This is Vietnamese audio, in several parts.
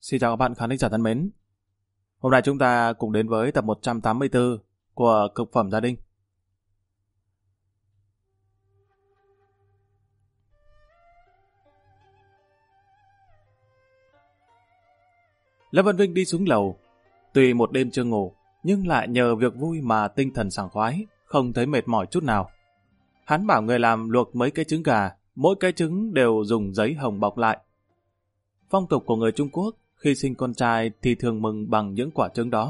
Xin chào các bạn khán giả thân mến. Hôm nay chúng ta cùng đến với tập 184 của Cực phẩm gia đình. Lâm Văn Vinh đi xuống lầu. Tuy một đêm chưa ngủ, nhưng lại nhờ việc vui mà tinh thần sảng khoái, không thấy mệt mỏi chút nào. Hắn bảo người làm luộc mấy cái trứng gà, mỗi cái trứng đều dùng giấy hồng bọc lại. Phong tục của người Trung Quốc, khi sinh con trai thì thường mừng bằng những quả trứng đó.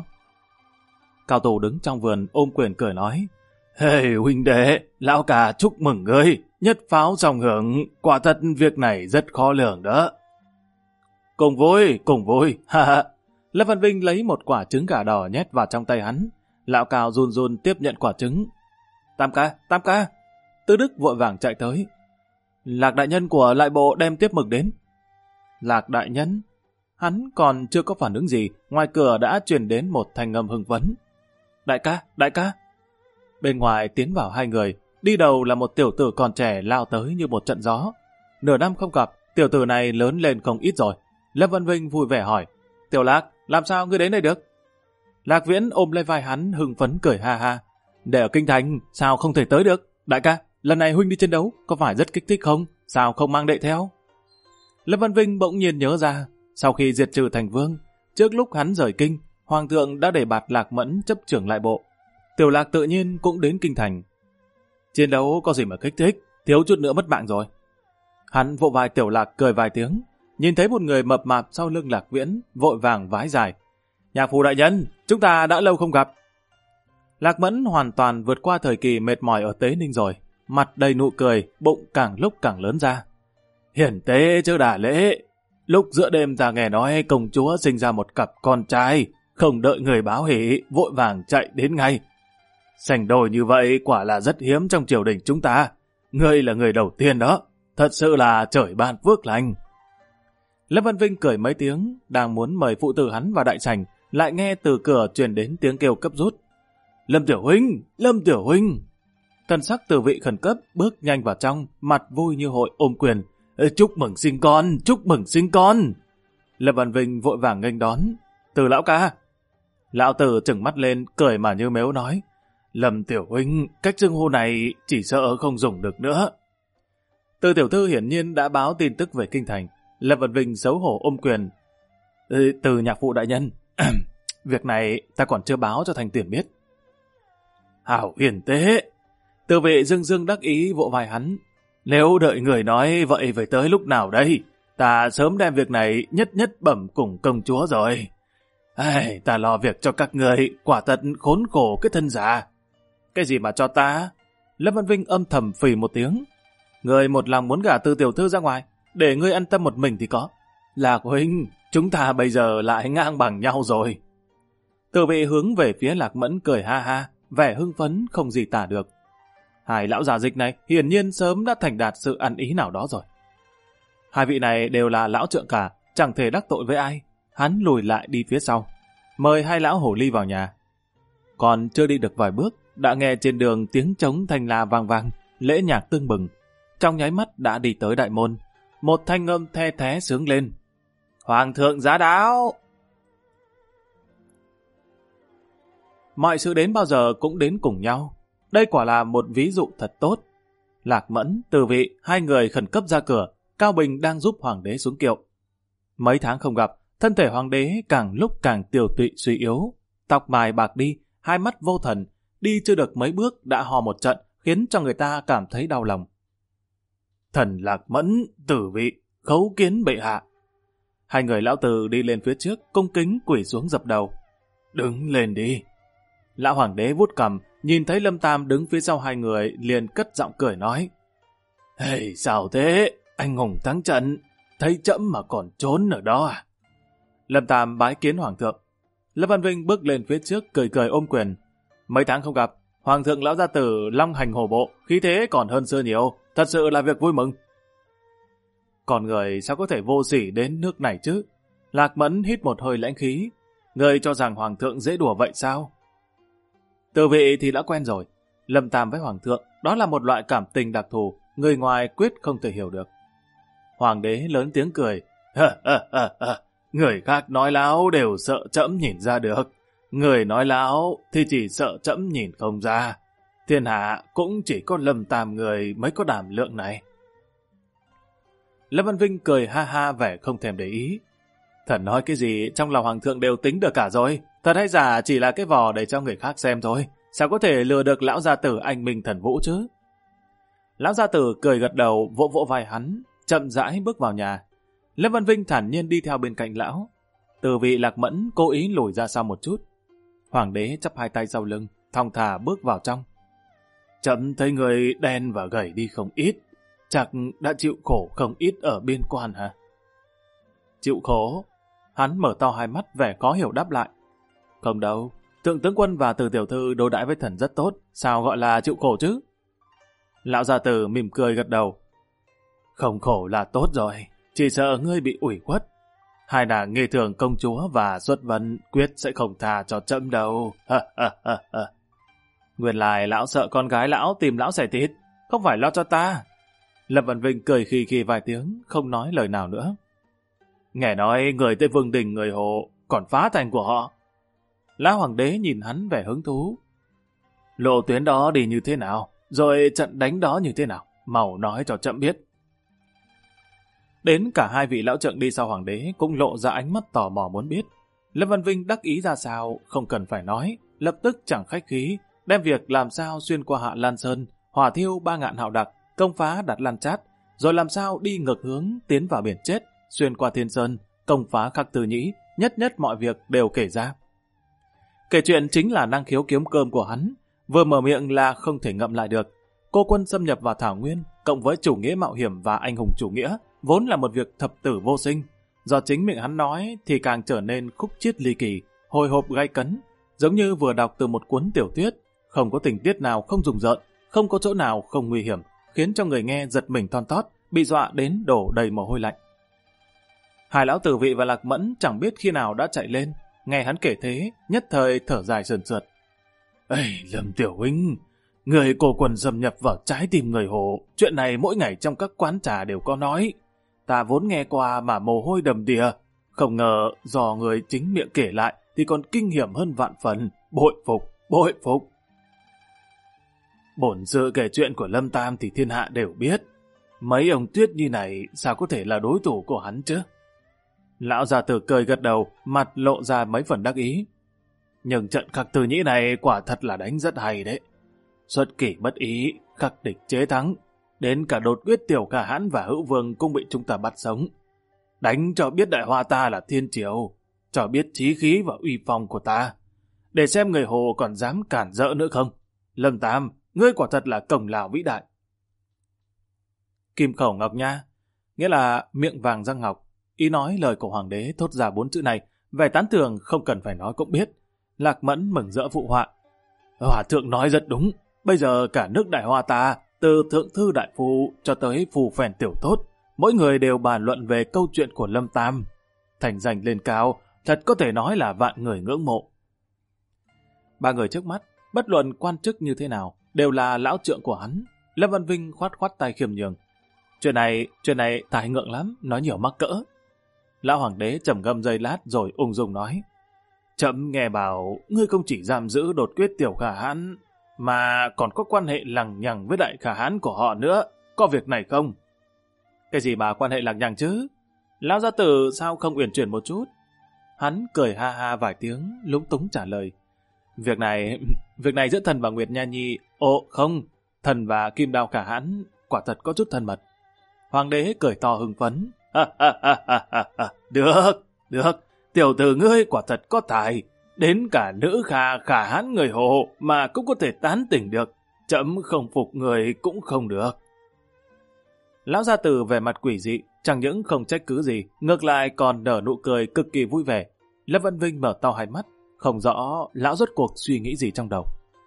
Cao Tù đứng trong vườn ôm quyền cười nói: "Hey huynh đệ, lão cả chúc mừng ngươi, nhất pháo song hưởng, quả thật việc này rất khó lường đó." Cùng vui, ha ha. Lâm Văn Vinh lấy một quả trứng gà đỏ nhét vào trong tay hắn. Lão Cao run run tiếp nhận quả trứng. Tam ca. Tư Đức vội vàng chạy tới. Lạc đại nhân của lại bộ đem tiếp mực đến. Lạc đại nhân? Hắn còn chưa có phản ứng gì, ngoài cửa đã truyền đến một thanh âm hưng phấn. Đại ca. Bên ngoài tiến vào hai người, đi đầu là một tiểu tử còn trẻ lao tới như một trận gió. Nửa năm không gặp, tiểu tử này lớn lên không ít rồi. Lâm Văn Vinh vui vẻ hỏi: "Tiểu Lạc, làm sao ngươi đến đây được?" Lạc Viễn ôm lấy vai hắn hưng phấn cười ha ha: "Để ở kinh thành, sao không thể tới được? Đại ca, lần này huynh đi chiến đấu, có phải rất kích thích không? Sao không mang đệ theo?" Lâm Văn Vinh bỗng nhiên nhớ ra, sau khi diệt trừ thành vương, trước lúc hắn rời kinh, Hoàng thượng đã để bạt Lạc Mẫn chấp trưởng lại bộ. Tiểu Lạc tự nhiên cũng đến kinh thành. Chiến đấu có gì mà kích thích, thiếu chút nữa mất mạng rồi. Hắn vỗ vai Tiểu Lạc cười vài tiếng, nhìn thấy một người mập mạp sau lưng Lạc Viễn, vội vàng vái dài: "Nhạc phụ đại nhân, chúng ta đã lâu không gặp." Lạc Mẫn hoàn toàn vượt qua thời kỳ mệt mỏi ở Tế Ninh rồi, mặt đầy nụ cười, bụng càng lúc càng lớn ra. "Hiển tế chứ đả lễ, lúc giữa đêm ta nghe nói công chúa sinh ra một cặp con trai, không đợi người báo hỷ, vội vàng chạy đến ngay. Sành đôi như vậy quả là rất hiếm trong triều đình chúng ta. Ngươi là người đầu tiên đó, thật sự là trời ban phước lành." Lâm Văn Vinh cười mấy tiếng, đang muốn mời phụ tử hắn vào đại sảnh, lại nghe từ cửa truyền đến tiếng kêu cấp rút: Lâm Tiểu Huynh. Thần sắc Từ Vị khẩn cấp bước nhanh vào trong, mặt vui như hội ôm quyền: Chúc mừng sinh con. Lâm Văn Vinh vội vàng nghênh đón: "Từ lão ca." Lão Từ trừng mắt lên, cười mà như mếu nói: "Lâm Tiểu Huynh, cách xưng hô này chỉ sợ không dùng được nữa." Từ tiểu thư hiển nhiên đã báo tin tức về kinh thành. Lâm Văn Vinh xấu hổ ôm quyền: "Từ nhạc phụ đại nhân, việc này ta còn chưa báo cho Thành Tuyển biết." "Hảo hiền tế." Từ Vị dương dương đắc ý vỗ vai hắn: "Nếu đợi người nói vậy phải tới lúc nào đây? Ta sớm đem việc này nhất bẩm cùng công chúa rồi. Ta lo việc cho các người, quả thật khốn khổ cái thân già." "Cái gì mà cho ta?" Lâm Văn Vinh âm thầm phì một tiếng: "Người một lòng muốn gả Từ tiểu thư ra ngoài, để ngươi an tâm một mình thì có. Lạc huynh, chúng ta bây giờ lại ngang bằng nhau rồi." Từ Vị hướng về phía Lạc Mẫn cười ha ha, vẻ hưng phấn không gì tả được. Hai lão già dịch này hiển nhiên sớm đã thành đạt sự ăn ý nào đó rồi. Hai vị này đều là lão trượng cả, chẳng thể đắc tội với ai. Hắn lùi lại đi phía sau, mời hai lão hổ ly vào nhà. Còn chưa đi được vài bước, đã nghe trên đường tiếng trống thanh la vang vang, lễ nhạc tưng bừng. Trong nháy mắt đã đi tới đại môn, một thanh âm the thé sướng lên: "Hoàng thượng giá đáo." Mọi sự đến bao giờ cũng đến cùng nhau. Đây quả là một ví dụ thật tốt. Lạc Mẫn, Từ Vị, hai người khẩn cấp ra cửa. Cao Bình đang giúp hoàng đế xuống kiệu. Mấy tháng không gặp, thân thể hoàng đế càng lúc càng tiều tụy suy yếu. Tóc mài bạc đi, hai mắt vô thần, đi chưa được mấy bước đã hò một trận, khiến cho người ta cảm thấy đau lòng. "Thần Lạc Mẫn, Từ Vị, khấu kiến bệ hạ." Hai người lão Từ đi lên phía trước, cung kính quỳ xuống dập đầu. "Đứng lên đi." Lão hoàng đế vuốt cằm, nhìn thấy Lâm Tam đứng phía sau hai người, liền cất giọng cười nói: Sao thế? Anh hùng thắng trận, thấy trẫm mà còn trốn ở đó à?" Lâm Tam bái kiến hoàng thượng. Lâm Văn Vinh bước lên phía trước cười cười ôm quyền: "Mấy tháng không gặp, hoàng thượng lão gia tử long hành hổ bộ, khí thế còn hơn xưa nhiều, thật sự là việc vui mừng." "Còn người sao có thể vô sỉ đến nước này chứ?" Lạc Mẫn hít một hơi lãnh khí: "Người cho rằng hoàng thượng dễ đùa vậy sao?" Từ Vị thì đã quen rồi. Lâm Tam với hoàng thượng, đó là một loại cảm tình đặc thù, người ngoài quyết không thể hiểu được. Hoàng đế lớn tiếng cười: Người khác nói láo đều sợ trẫm nhìn ra được. Người nói láo thì chỉ sợ trẫm nhìn không ra. Thiên hạ cũng chỉ có Lâm Tam người mới có đảm lượng này. Lâm Văn Vinh cười ha ha vẻ không thèm để ý. Thần nói cái gì trong lòng hoàng thượng đều tính được cả rồi. Thật hay giả chỉ là cái vò để cho người khác xem thôi. Sao có thể lừa được lão gia tử anh minh thần vũ chứ? Lão gia tử cười gật đầu, vỗ vỗ vai hắn, chậm rãi bước vào nhà. Lâm Văn Vinh thản nhiên đi theo bên cạnh lão. Từ vị Lạc Mẫn cố ý lùi ra sau một chút. Hoàng đế chắp hai tay sau lưng, thong thả bước vào trong. Chậm thấy người đen và gầy đi không ít. Chắc đã chịu khổ không ít ở biên quan hả? Chịu khổ? Hắn mở to hai mắt vẻ khó hiểu đáp lại. Không đâu, thượng tướng quân và từ tiểu thư đối đãi với thần rất tốt, sao gọi là chịu khổ chứ? Lão gia tử mỉm cười gật đầu. Không khổ là tốt rồi, chỉ sợ ngươi bị ủy khuất. Hai nàng nghi thường công chúa và Xuất Vân quyết sẽ không tha cho trẫm đâu. Nguyên lai lão sợ con gái lão tìm lão xẻ thịt, không phải lo cho ta. Lâm Văn Vinh cười khì khì vài tiếng, không nói lời nào nữa. Nghe nói người tới Vương Đình người Hồ còn phá thành của họ. Lão hoàng đế nhìn hắn vẻ hứng thú. Lộ tuyến đó đi như thế nào, rồi trận đánh đó như thế nào, mau nói cho trẫm biết. Đến cả hai vị lão trượng đi sau hoàng đế cũng lộ ra ánh mắt tò mò muốn biết. Lâm Văn Vinh đắc ý ra sao, không cần phải nói, lập tức chẳng khách khí, đem việc làm sao xuyên qua Hạ Lan Sơn, hỏa thiêu 3 ngạn hạo đặc, công phá Đạt Lan Chát, rồi làm sao đi ngược hướng tiến vào biển chết, xuyên qua Thiên Sơn, công phá Khắc Tư Nhĩ, nhất nhất mọi việc đều kể ra. Kể chuyện chính là năng khiếu kiếm cơm của hắn, vừa mở miệng là không thể ngậm lại được. Cô quân xâm nhập vào Thảo Nguyên, cộng với chủ nghĩa mạo hiểm và anh hùng chủ nghĩa, vốn là một việc thập tử vô sinh. Do chính miệng hắn nói thì càng trở nên khúc chiết ly kỳ, hồi hộp gay cấn, giống như vừa đọc từ một cuốn tiểu thuyết, không có tình tiết nào không rùng rợn, không có chỗ nào không nguy hiểm, khiến cho người nghe giật mình thon thót, bị dọa đến đổ đầy mồ hôi lạnh. Hai lão tử vị và Lạc Mẫn chẳng biết khi nào đã chạy lên, nghe hắn kể thế, nhất thời thở dài sườn sượt. Ây, Lâm tiểu huynh, người cô quần xâm nhập vào trái tim người Hồ, chuyện này mỗi ngày trong các quán trà đều có nói. Ta vốn nghe qua mà mồ hôi đầm đìa, không ngờ do người chính miệng kể lại thì còn kinh hiểm hơn vạn phần, bội phục, bội phục. Bổn sự kể chuyện của Lâm Tam thì thiên hạ đều biết. Mấy ông tuyết như này sao có thể là đối thủ của hắn chứ? Lão gia tử cười gật đầu, mặt lộ ra mấy phần đắc ý. Nhưng trận Khắc Tư Nhĩ này quả thật là đánh rất hay đấy. Xuất kỷ bất ý, khắc địch chế thắng. Đến cả Đột Quyết Tiểu Khả Hãn và Hữu Vương cũng bị chúng ta bắt sống. Đánh cho biết đại hoa ta là thiên triều, cho biết chí khí và uy phong của ta. Để xem người Hồ còn dám cản rỡ nữa không. Lâm Tam, ngươi quả thật là công lao vĩ đại. Kim khẩu ngọc nha, nghĩa là miệng vàng răng ngọc. Ý nói lời của hoàng đế thốt ra 4 chữ này, vẻ tán thưởng không cần phải nói cũng biết. Lạc Mẫn mừng rỡ phụ họa. Hòa thượng nói rất đúng, bây giờ cả nước Đại Hoa ta, từ thượng thư đại phu cho tới phù phèn tiểu tốt, mỗi người đều bàn luận về câu chuyện của Lâm Tam. Thành danh lên cao, thật có thể nói là vạn người ngưỡng mộ. Ba người trước mắt, bất luận quan chức như thế nào, đều là lão trượng của hắn. Lâm Văn Vinh khoát khoát tay khiêm nhường. Chuyện này tài ngượng lắm, nói nhiều mắc cỡ. Lão hoàng đế trầm ngâm giây lát rồi ung dung nói. Trẫm nghe bảo ngươi không chỉ giam giữ Đột Quyết Tiểu Khả Hãn, mà còn có quan hệ lằng nhằng với đại Khả Hãn của họ nữa. Có việc này không? Cái gì mà quan hệ lằng nhằng chứ? Lão gia tử sao không uyển chuyển một chút? Hắn cười ha ha vài tiếng, lúng túng trả lời. Việc này giữa thần và Nguyệt Nha Nhi... Ồ không, thần và Kim Đao Khả Hãn quả thật có chút thân mật. Hoàng đế cười to hưng phấn. Được, tiểu tử ngươi quả thật có tài. Đến cả nữ Khả Hãn người Hồ mà cũng có thể tán tỉnh được. Trẫm không phục người cũng không được. Lão gia tử vẻ mặt quỷ dị, chẳng những không trách cứ gì, ngược lại còn nở nụ cười cực kỳ vui vẻ. Lâm Văn Vinh mở to hai mắt, không rõ lão rốt cuộc suy nghĩ gì trong đầu.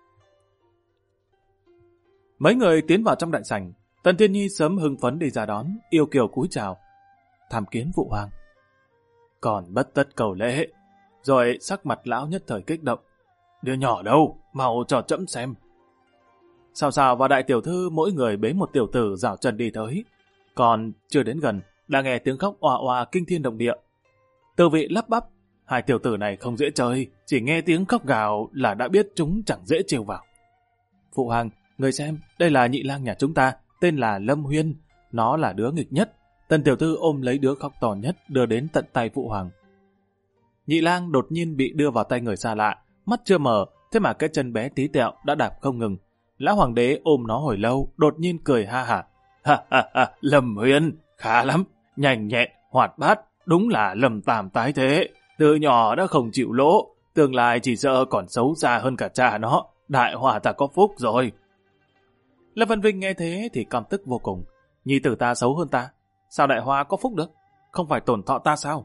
Mấy người tiến vào trong đại sảnh, Tần Thiên Nhi sớm hưng phấn đi ra đón, yêu kiều cúi chào. Tham kiến phụ hoàng. Còn bất tất cầu lễ. Rồi sắc mặt lão nhất thời kích động. Đứa nhỏ đâu, mau cho trẫm xem. Sao và đại tiểu thư mỗi người bế một tiểu tử dạo chân đi tới. Còn chưa đến gần, đã nghe tiếng khóc oà oà kinh thiên động địa. Từ vị lắp bắp, hai tiểu tử này không dễ chơi, chỉ nghe tiếng khóc gào là đã biết chúng chẳng dễ trêu vào. Phụ hoàng, người xem, đây là nhị lang nhà chúng ta, tên là Lâm Huyên, nó là đứa nghịch nhất. Tần tiểu thư ôm lấy đứa khóc to nhất đưa đến tận tay phụ hoàng. Nhị lang đột nhiên bị đưa vào tay người xa lạ, mắt chưa mở, thế mà cái chân bé tí tẹo đã đạp không ngừng. Lão hoàng đế ôm nó hồi lâu, đột nhiên cười ha hả. Ha ha ha, Lâm Huyên, khá lắm, nhanh nhẹn, hoạt bát, đúng là Lâm Tam tái thế. Từ nhỏ đã không chịu lỗ, tương lai chỉ sợ còn xấu xa hơn cả cha nó, đại hòa ta có phúc rồi. Lâm Văn Vinh nghe thế thì căm tức vô cùng. Nhi tử ta xấu hơn ta, sao đại hoa có phúc được? Không phải tổn thọ ta sao?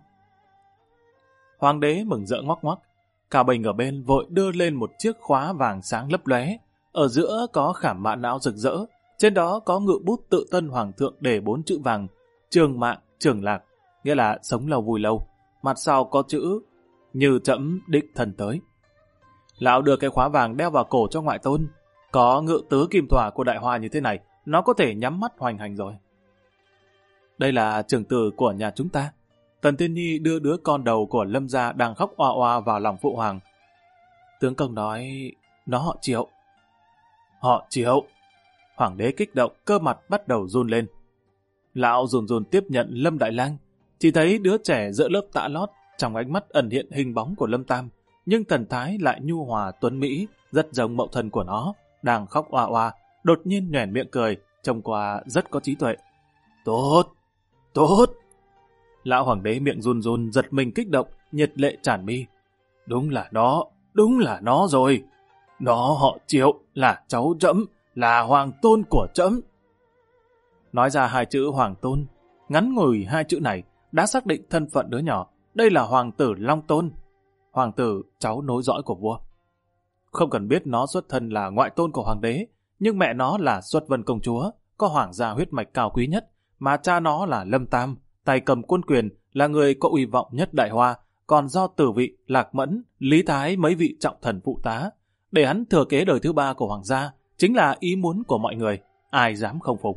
Hoàng đế mừng rỡ ngoắc ngoắc. Cao Bình ở bên vội đưa lên một chiếc khóa vàng sáng lấp lóe. Ở giữa có khảm mã não rực rỡ. Trên đó có ngự bút tự tân hoàng thượng để 4 chữ vàng. Trường mạng, trường lạc, nghĩa là sống lâu vui lâu. Mặt sau có chữ như trẫm đích thân tới. Lão đưa cái khóa vàng đeo vào cổ cho ngoại tôn. Có ngự tứ kim thỏa của đại hoa như thế này, nó có thể nhắm mắt hoành hành rồi. Đây là trưởng tử của nhà chúng ta. Tần Tiên Nhi đưa đứa con đầu của Lâm gia đang khóc oa oa vào lòng phụ hoàng. Tướng công nói, nó họ Triệu. Họ Triệu. Hoàng đế kích động, cơ mặt bắt đầu run lên. Lão run run tiếp nhận Lâm Đại Lang. Chỉ thấy đứa trẻ giữa lớp tạ lót, trong ánh mắt ẩn hiện hình bóng của Lâm Tam, nhưng thần thái lại nhu hòa tuấn mỹ, rất giống mẫu thân của nó, đang khóc oa oa, đột nhiên nhoẻn miệng cười, trông qua rất có trí tuệ. Tốt, tốt. Lão hoàng đế miệng run run, giật mình kích động, nhiệt lệ tràn mi. Đúng là nó rồi. Nó họ Triệu, là cháu trẫm, là hoàng tôn của trẫm. Nói ra hai chữ hoàng tôn, ngắn ngủi hai chữ này đã xác định thân phận đứa nhỏ. Đây là hoàng tử Long Tôn, hoàng tử cháu nối dõi của vua. Không cần biết nó xuất thân là ngoại tôn của hoàng đế, nhưng mẹ nó là Xuất Vân công chúa, có hoàng gia huyết mạch cao quý nhất, mà cha nó là Lâm Tam, tay cầm quân quyền, là người có uy vọng nhất Đại Hoa, còn do Tử Vị, Lạc Mẫn, Lý Thái mấy vị trọng thần phụ tá, để hắn thừa kế đời thứ 3 của hoàng gia, chính là ý muốn của mọi người, ai dám không phục.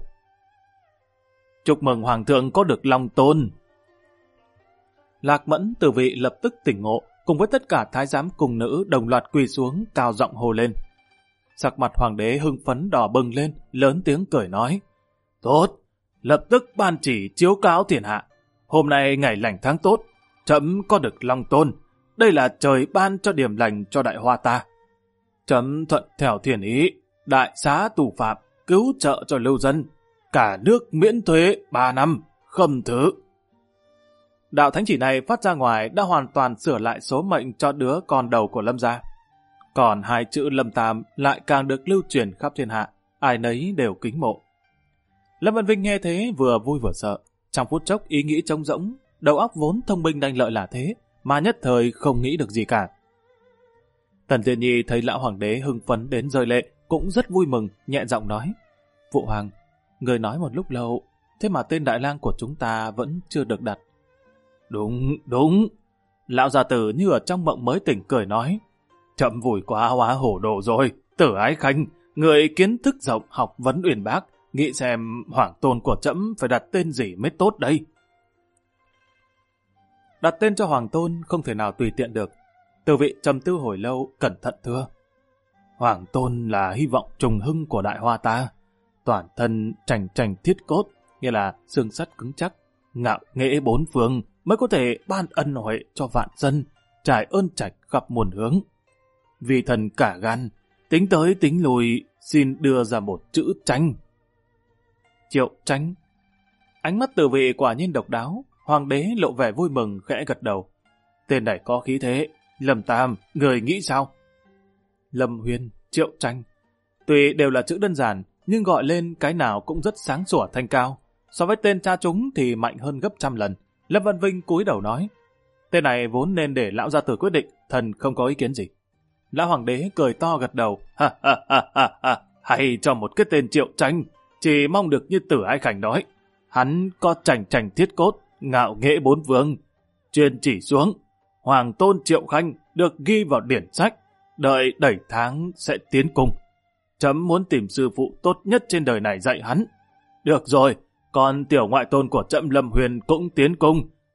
Chúc mừng hoàng thượng có được Long Tôn. Lạc Mẫn, Tử Vị lập tức tỉnh ngộ, cùng với tất cả thái giám cùng nữ đồng loạt quỳ xuống, cao giọng hô lên. Sắc mặt hoàng đế hưng phấn đỏ bừng lên, lớn tiếng cười nói: Tốt, lập tức ban chỉ chiếu cáo thiên hạ. Hôm nay ngày lành tháng tốt, trẫm có được Long Tôn. Đây là trời ban cho điểm lành cho đại hoa ta. Trẫm thuận theo thiên ý, đại xá tù phạm, cứu trợ cho lưu dân, cả nước miễn thuế 3 năm, khâm thứ. Đạo thánh chỉ này phát ra ngoài đã hoàn toàn sửa lại số mệnh cho đứa con đầu của Lâm gia. Còn hai chữ Lâm Tam lại càng được lưu truyền khắp thiên hạ, ai nấy đều kính mộ. Lâm Văn Vinh nghe thế vừa vui vừa sợ. Trong phút chốc ý nghĩ trống rỗng, đầu óc vốn thông minh đanh lợi là thế, mà nhất thời không nghĩ được gì cả. Tần Tiên Nhi thấy lão hoàng đế hưng phấn đến rơi lệ, cũng rất vui mừng, nhẹ giọng nói: Phụ hoàng, người nói một lúc lâu, thế mà tên đại lang của chúng ta vẫn chưa được đặt. Đúng. Lão gia tử như ở trong mộng mới tỉnh cười nói: Chậm vùi quá hóa hổ đồ rồi, Tử Ái Khanh, người kiến thức rộng, học vấn uyên bác, nghĩ xem hoàng tôn của trẫm phải đặt tên gì mới tốt đây. Đặt tên cho hoàng tôn không thể nào tùy tiện được. Từ Vị trầm tư hồi lâu, cẩn thận thưa: Hoàng tôn là hy vọng trùng hưng của đại hoa ta, toàn thân trành thiết cốt, nghĩa là xương sắt cứng chắc, ngạo nghễ 4 phương, mới có thể ban ân huệ cho vạn dân, trải ơn trạch khắp muôn hướng. Vì thần cả gan, tính tới tính lùi, xin đưa ra một chữ Tranh. Triệu Tranh. Ánh mắt Từ Vị quả nhiên độc đáo, hoàng đế lộ vẻ vui mừng khẽ gật đầu. Tên này có khí thế, Lâm Tam, người nghĩ sao? Lâm Huyên, Triệu Tranh. Tuy đều là chữ đơn giản, nhưng gọi lên cái nào cũng rất sáng sủa thanh cao. So với tên cha chúng thì mạnh hơn gấp 100 lần. Lâm Văn Vinh cúi đầu nói: Tên này vốn nên để lão gia tử quyết định, thần không có ý kiến gì. Lão hoàng đế cười to gật đầu: Ha, hay cho một cái tên Triệu Tranh, chỉ mong được như Tử Ái Khanh nói. Hắn có trành thiết cốt, ngạo nghễ 4 phương. Truyền chỉ xuống, hoàng tôn Triệu Khanh được ghi vào điển sách, đợi đẩy tháng sẽ tiến cung. Trẫm muốn tìm sư phụ tốt nhất trên đời này dạy hắn. Được rồi, còn tiểu ngoại tôn của trẫm Lâm Huyền cũng tiến cung,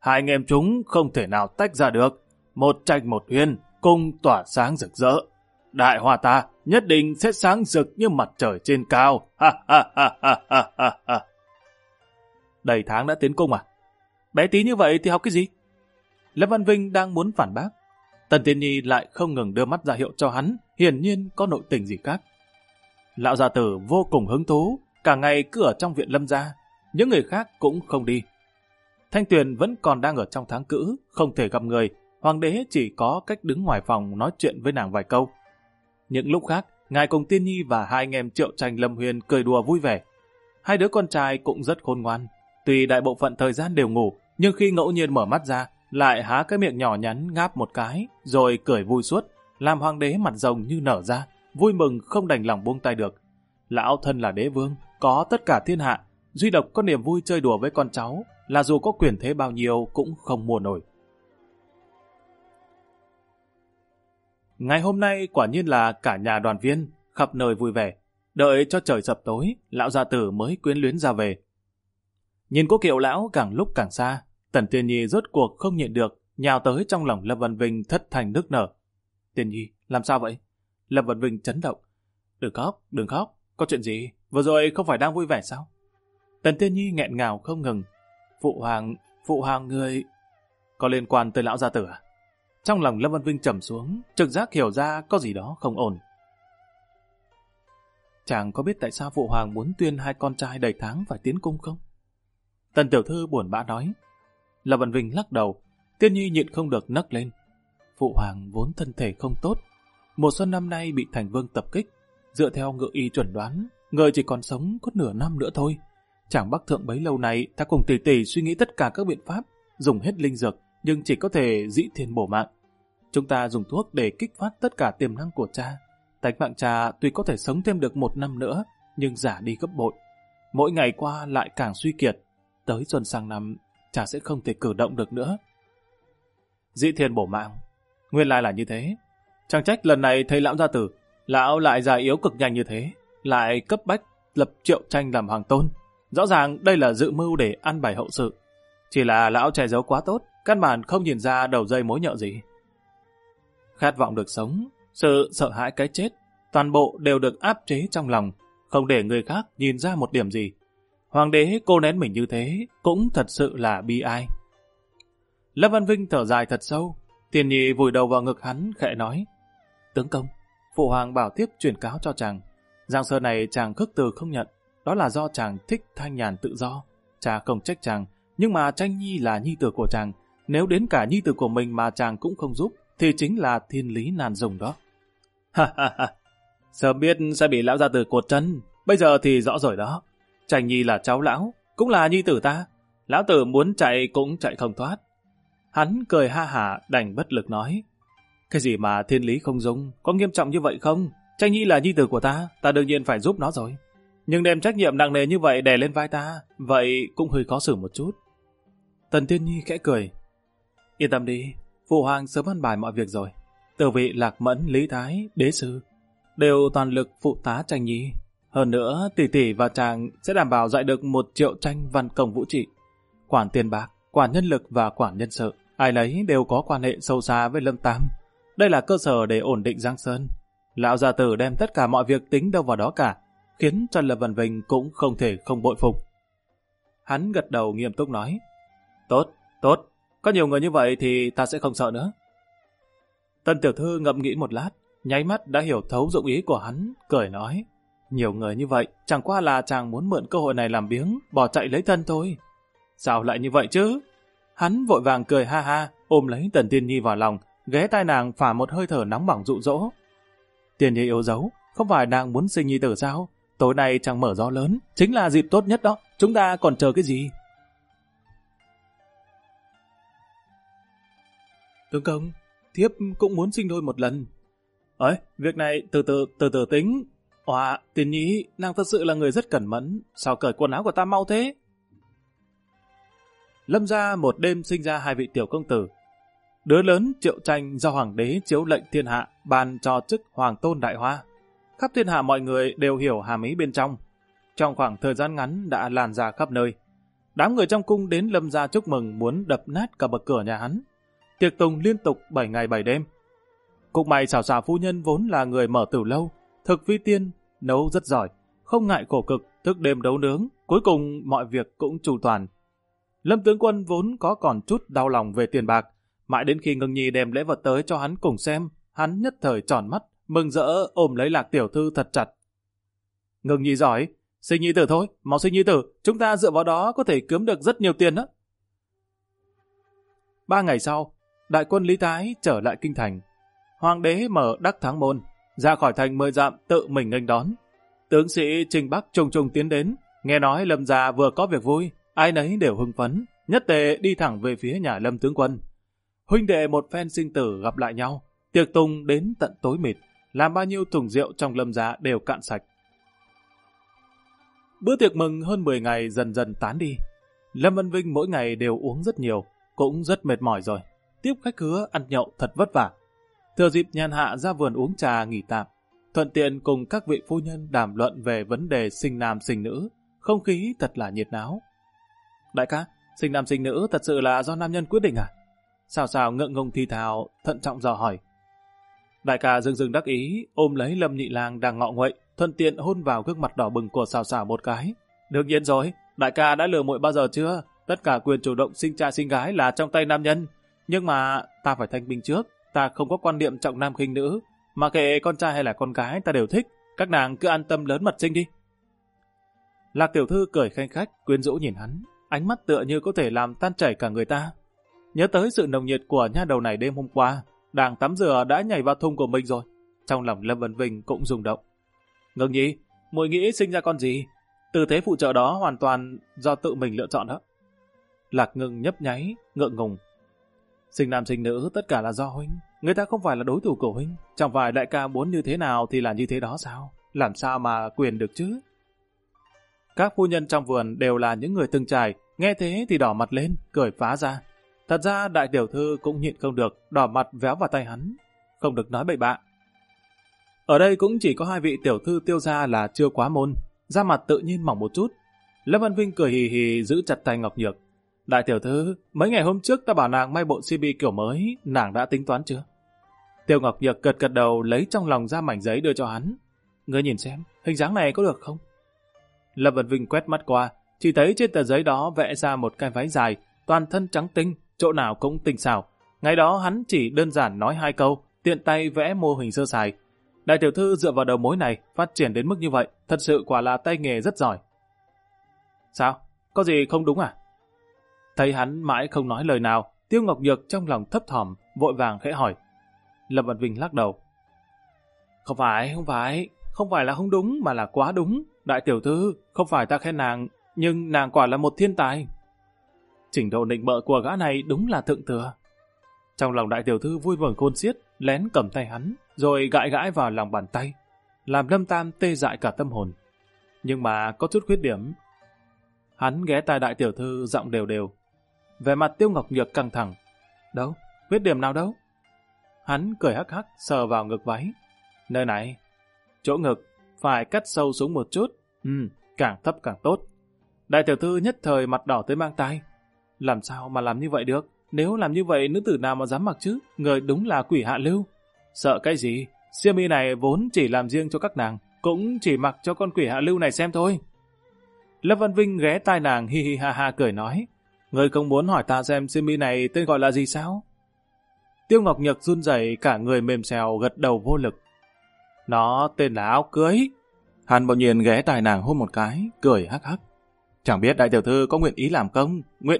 hai anh em chúng không thể nào tách ra được. Một tranh một huyền, cùng tỏa sáng rực rỡ. Đại Hoa ta nhất định sẽ sáng rực như mặt trời trên cao. Ha ha ha ha ha ha ha. Đầy tháng đã tiến cung à? Bé tí như vậy thì học cái gì? Lâm Văn Vinh đang muốn phản bác. Tần Tiên Nhi lại không ngừng đưa mắt ra hiệu cho hắn, hiển nhiên có nội tình gì khác. Lão gia tử vô cùng hứng thú, cả ngày cứ ở trong viện Lâm gia, những người khác cũng không đi. Thanh Tuyền vẫn còn đang ở trong tháng cữ, không thể gặp người, hoàng đế chỉ có cách đứng ngoài phòng nói chuyện với nàng vài câu. Những lúc khác, ngài cùng Tiên Nhi và hai anh em Triệu Tranh Lâm Huyền cười đùa vui vẻ. Hai đứa con trai cũng rất khôn ngoan, tuy đại bộ phận thời gian đều ngủ, nhưng khi ngẫu nhiên mở mắt ra, lại há cái miệng nhỏ nhắn ngáp một cái, rồi cười vui suốt, làm hoàng đế mặt rồng như nở ra, vui mừng không đành lòng buông tay được. Lão thân là đế vương, có tất cả thiên hạ, duy độc có niềm vui chơi đùa với con cháu, là dù có quyền thế bao nhiêu cũng không mua nổi. Ngày hôm nay quả nhiên là cả nhà đoàn viên, khắp nơi vui vẻ. Đợi cho trời sập tối, lão gia tử mới quyến luyến ra về. Nhìn cố kiệu lão càng lúc càng xa, Tần Tiên Nhi rốt cuộc không nhịn được, nhào tới trong lòng Lâm Văn Vinh thất thanh nức nở. Tiên Nhi, làm sao vậy? Lâm Văn Vinh chấn động. Đừng khóc, có chuyện gì? Vừa rồi không phải đang vui vẻ sao? Tần Tiên Nhi nghẹn ngào không ngừng. Phụ hoàng người... Có liên quan tới lão gia tử à? Trong lòng Lâm Văn Vinh trầm xuống, trực giác hiểu ra có gì đó không ổn. Chàng có biết tại sao phụ hoàng muốn tuyên hai con trai đầy tháng phải tiến cung không? Tần tiểu thư buồn bã nói. Lâm Văn Vinh lắc đầu, Tiên Nhi nhịn không được nấc lên. Phụ hoàng vốn thân thể không tốt, mùa xuân năm nay bị thành vương tập kích. Dựa theo ngự y chuẩn đoán, người chỉ còn sống có nửa năm nữa thôi. Chàng bắc thượng bấy lâu này, ta cùng tỷ tỷ suy nghĩ tất cả các biện pháp, dùng hết linh dược, nhưng chỉ có thể dĩ thiên bổ mạng. Chúng ta dùng thuốc để kích phát tất cả tiềm năng của cha. Tánh mạng cha tuy có thể sống thêm được 1 năm nữa, nhưng giả đi gấp bội. Mỗi ngày qua lại càng suy kiệt. Tới xuân sang năm, cha sẽ không thể cử động được nữa. Dĩ thiên bổ mạng, nguyên lai là như thế. Chẳng trách lần này thấy lão gia tử, lão lại già yếu cực nhanh như thế, lại cấp bách lập Triệu Tranh làm hoàng tôn. Rõ ràng đây là dự mưu để ăn bài hậu sự. Chỉ là lão che giấu quá tốt, căn bản không nhìn ra đầu dây mối nhợ gì. Khát vọng được sống, sự sợ hãi cái chết, toàn bộ đều được áp chế trong lòng, không để người khác nhìn ra một điểm gì. Hoàng đế cô nén mình như thế, cũng thật sự là bi ai. Lâm Văn Vinh thở dài thật sâu, Tiên Nhi vùi đầu vào ngực hắn khẽ nói. Tướng công, phụ hoàng bảo tiếp truyền cáo cho chàng. Giang sơn này chàng khước từ không nhận, đó là do chàng thích thanh nhàn tự do. Cha không trách chàng, nhưng mà Tranh Nhi là nhi tử của chàng. Nếu đến cả nhi tử của mình mà chàng cũng không giúp, thì chính là thiên lý nan dùng đó. Ha ha ha, sớm biết sẽ bị lão gia tử cột chân, bây giờ thì rõ rồi đó. Tranh Nhi là cháu lão, cũng là nhi tử ta. Lão tử muốn chạy cũng chạy không thoát. Hắn cười ha hả đành bất lực nói. Cái gì mà thiên lý không dung, có nghiêm trọng như vậy không? Tranh Nhi là nhi tử của ta đương nhiên phải giúp nó rồi. Nhưng đem trách nhiệm nặng nề như vậy đè lên vai ta, vậy cũng hơi khó xử một chút. Tần Tiên Nhi khẽ cười. Yên tâm đi, phụ hoàng sớm ăn bài mọi việc rồi. Từ vị Lạc Mẫn, Lý Thái, Đế Sư đều toàn lực phụ tá Tranh Nhi. Hơn nữa, tỷ tỷ và chàng sẽ đảm bảo dạy được 1 triệu tranh văn công vũ trị. Quản tiền bạc, quản nhân lực và quản nhân sự, ai nấy đều có quan hệ sâu xa với Lâm Tam. Đây là cơ sở để ổn định Giang Sơn. Lão gia tử đem tất cả mọi việc tính đâu vào đó cả, khiến cho Lâm Văn Vinh cũng không thể không bội phục. Hắn gật đầu nghiêm túc nói. Tốt, có nhiều người như vậy thì ta sẽ không sợ nữa. Tần tiểu thư ngẫm nghĩ một lát, nháy mắt đã hiểu thấu dụng ý của hắn, cười nói. Nhiều người như vậy, chẳng qua là chàng muốn mượn cơ hội này làm biếng, bỏ chạy lấy thân thôi. Sao lại như vậy chứ? Hắn vội vàng cười ha ha, ôm lấy Tần Tiên Nhi vào lòng, ghé tai nàng phả một hơi thở nóng bỏng dụ dỗ. Tiên Nhi yếu dấu, không phải nàng muốn sinh nhi tử sao? Tối nay chàng mở gió lớn, chính là dịp tốt nhất đó, chúng ta còn chờ cái gì? Tướng công, thiếp cũng muốn sinh đôi một lần. Ấy, việc này từ từ tính. Tiên Nhi, nàng thật sự là người rất cẩn mẫn, sao cởi quần áo của ta mau thế? Lâm gia một đêm sinh ra 2 vị tiểu công tử. Đứa lớn Triệu Tranh do hoàng đế chiếu lệnh thiên hạ ban cho chức hoàng tôn đại hoa. Khắp thiên hạ mọi người đều hiểu hàm ý bên trong. Trong khoảng thời gian ngắn đã lan ra khắp nơi. Đám người trong cung đến Lâm gia chúc mừng muốn đập nát cả bậc cửa nhà hắn. Tiệc tùng liên tục 7 ngày 7 đêm. Cục mày xảo xảo phu nhân vốn là người mở tửu lâu, thực vi tiên, nấu rất giỏi, không ngại khổ cực, thức đêm đấu nướng, cuối cùng mọi việc cũng chu toàn. Lâm tướng quân vốn có còn chút đau lòng về tiền bạc, mãi đến khi Ngưng Nhi đem lễ vật tới cho hắn cùng xem, hắn nhất thời tròn mắt, mừng rỡ ôm lấy Lạc tiểu thư thật chặt. Ngưng Nhi giỏi, sinh nhi tử thôi, mau sinh nhi tử, chúng ta dựa vào đó có thể kiếm được rất nhiều tiền đó. 3 ngày sau, đại quân Lý Thái trở lại kinh thành. Hoàng đế mở Đắc Thắng môn, ra khỏi thành 10 dặm tự mình nghênh đón. Tướng sĩ Trình Bắc trùng trùng tiến đến, nghe nói Lâm gia vừa có việc vui, ai nấy đều hưng phấn, nhất tề đi thẳng về phía nhà Lâm tướng quân. Huynh đệ một phen sinh tử gặp lại nhau, tiệc tùng đến tận tối mịt, làm bao nhiêu thùng rượu trong Lâm gia đều cạn sạch. Bữa tiệc mừng hơn 10 ngày dần dần tán đi. Lâm Vân Vinh mỗi ngày đều uống rất nhiều, cũng rất mệt mỏi rồi. Tiếp khách khứa ăn nhậu thật vất vả. Thừa dịp nhàn hạ ra vườn uống trà nghỉ tạm, thuận tiện cùng các vị phu nhân đàm luận về vấn đề sinh nam sinh nữ, không khí thật là nhiệt náo. Đại ca, sinh nam sinh nữ thật sự là do nam nhân quyết định à? Xào xào ngượng ngùng thì thào, thận trọng dò hỏi. Đại ca dưng dưng đắc ý, ôm lấy Lâm Nhị Lang đang ngọ nguậy, thuận tiện hôn vào gương mặt đỏ bừng của xào xào một cái. Đương nhiên rồi, đại ca đã lừa muội bao giờ chưa? Tất cả quyền chủ động sinh trai sinh gái là trong tay nam nhân. Nhưng mà ta phải thanh minh trước, ta không có quan niệm trọng nam khinh nữ, mà kệ con trai hay là con gái ta đều thích, các nàng cứ an tâm lớn mật sinh đi. Lạc tiểu thư cười khanh khách, quyến rũ nhìn hắn, ánh mắt tựa như có thể làm tan chảy cả người ta. Nhớ tới sự nồng nhiệt của nha đầu này đêm hôm qua, đang tắm rửa đã nhảy vào thùng của mình rồi. Trong lòng Lâm Vân Vinh cũng rung động. Ngưng Nhi, muội nghĩ sinh ra con gì? Tư thế phụ trợ đó hoàn toàn do tự mình lựa chọn đó. Lạc Ngưng nhấp nháy, ngượng ngùng. Sinh nam sinh nữ tất cả là do huynh, người ta không phải là đối thủ của huynh. Chẳng phải đại ca muốn như thế nào thì là như thế đó sao? Làm sao mà quyền được chứ? Các phu nhân trong vườn đều là những người từng trải, nghe thế thì đỏ mặt lên, cười phá ra. Thật ra đại tiểu thư cũng nhịn không được, đỏ mặt véo vào tay hắn. Không được nói bậy bạ. Ở đây cũng chỉ có 2 vị tiểu thư Tiêu gia là chưa quá môn, da mặt tự nhiên mỏng một chút. Lâm Văn Vinh cười hì hì giữ chặt tay Ngọc Nhược. Đại tiểu thư, mấy ngày hôm trước ta bảo nàng may bộ CB kiểu mới, nàng đã tính toán chưa? Tiêu Ngọc Nhược gật gật đầu lấy trong lòng ra mảnh giấy đưa cho hắn. Ngươi nhìn xem, hình dáng này có được không? Lâm Văn Vinh quét mắt qua, chỉ thấy trên tờ giấy đó vẽ ra một cái váy dài, toàn thân trắng tinh, chỗ nào cũng tinh xảo. Ngày đó hắn chỉ đơn giản nói 2 câu, tiện tay vẽ mô hình sơ sài. Đại tiểu thư dựa vào đầu mối này, phát triển đến mức như vậy, thật sự quả là tay nghề rất giỏi. Sao? Có gì không đúng à? Thấy hắn mãi không nói lời nào, Tiêu Ngọc Nhược trong lòng thấp thỏm, vội vàng khẽ hỏi. Lâm Văn Vinh lắc đầu. Không phải là không đúng mà là quá đúng. Đại tiểu thư, không phải ta khen nàng, nhưng nàng quả là một thiên tài. Trình độ nịnh bợ của gã này đúng là thượng thừa. Trong lòng đại tiểu thư vui mừng khôn xiết, lén cầm tay hắn, rồi gãi gãi vào lòng bàn tay, làm Lâm Tam tê dại cả tâm hồn. Nhưng mà có chút khuyết điểm. Hắn ghé tai đại tiểu thư giọng đều đều. Về mặt Tiêu Ngọc Nhược căng thẳng. Đâu? Khuyết điểm nào đâu? Hắn cười hắc hắc sờ vào ngực váy. Nơi này, chỗ ngực, phải cắt sâu xuống một chút. Càng thấp càng tốt. Đại tiểu thư nhất thời mặt đỏ tới mang tai. Làm sao mà làm như vậy được? Nếu làm như vậy nữ tử nào mà dám mặc chứ? Người đúng là quỷ hạ lưu. Sợ cái gì? Xiêm y này vốn chỉ làm riêng cho các nàng, cũng chỉ mặc cho con quỷ hạ lưu này xem thôi. Lâm Văn Vinh ghé tai nàng hi hi ha ha cười nói. Người không muốn hỏi ta xem xiêm y này tên gọi là gì sao? Tiêu Ngọc Nhược run rẩy cả người mềm xèo gật đầu vô lực. Nó tên là áo cưới. Hắn bỗng nhiên ghé tai nàng hôn một cái, cười hắc hắc. Chẳng biết đại tiểu thư có nguyện ý làm không? Nguyện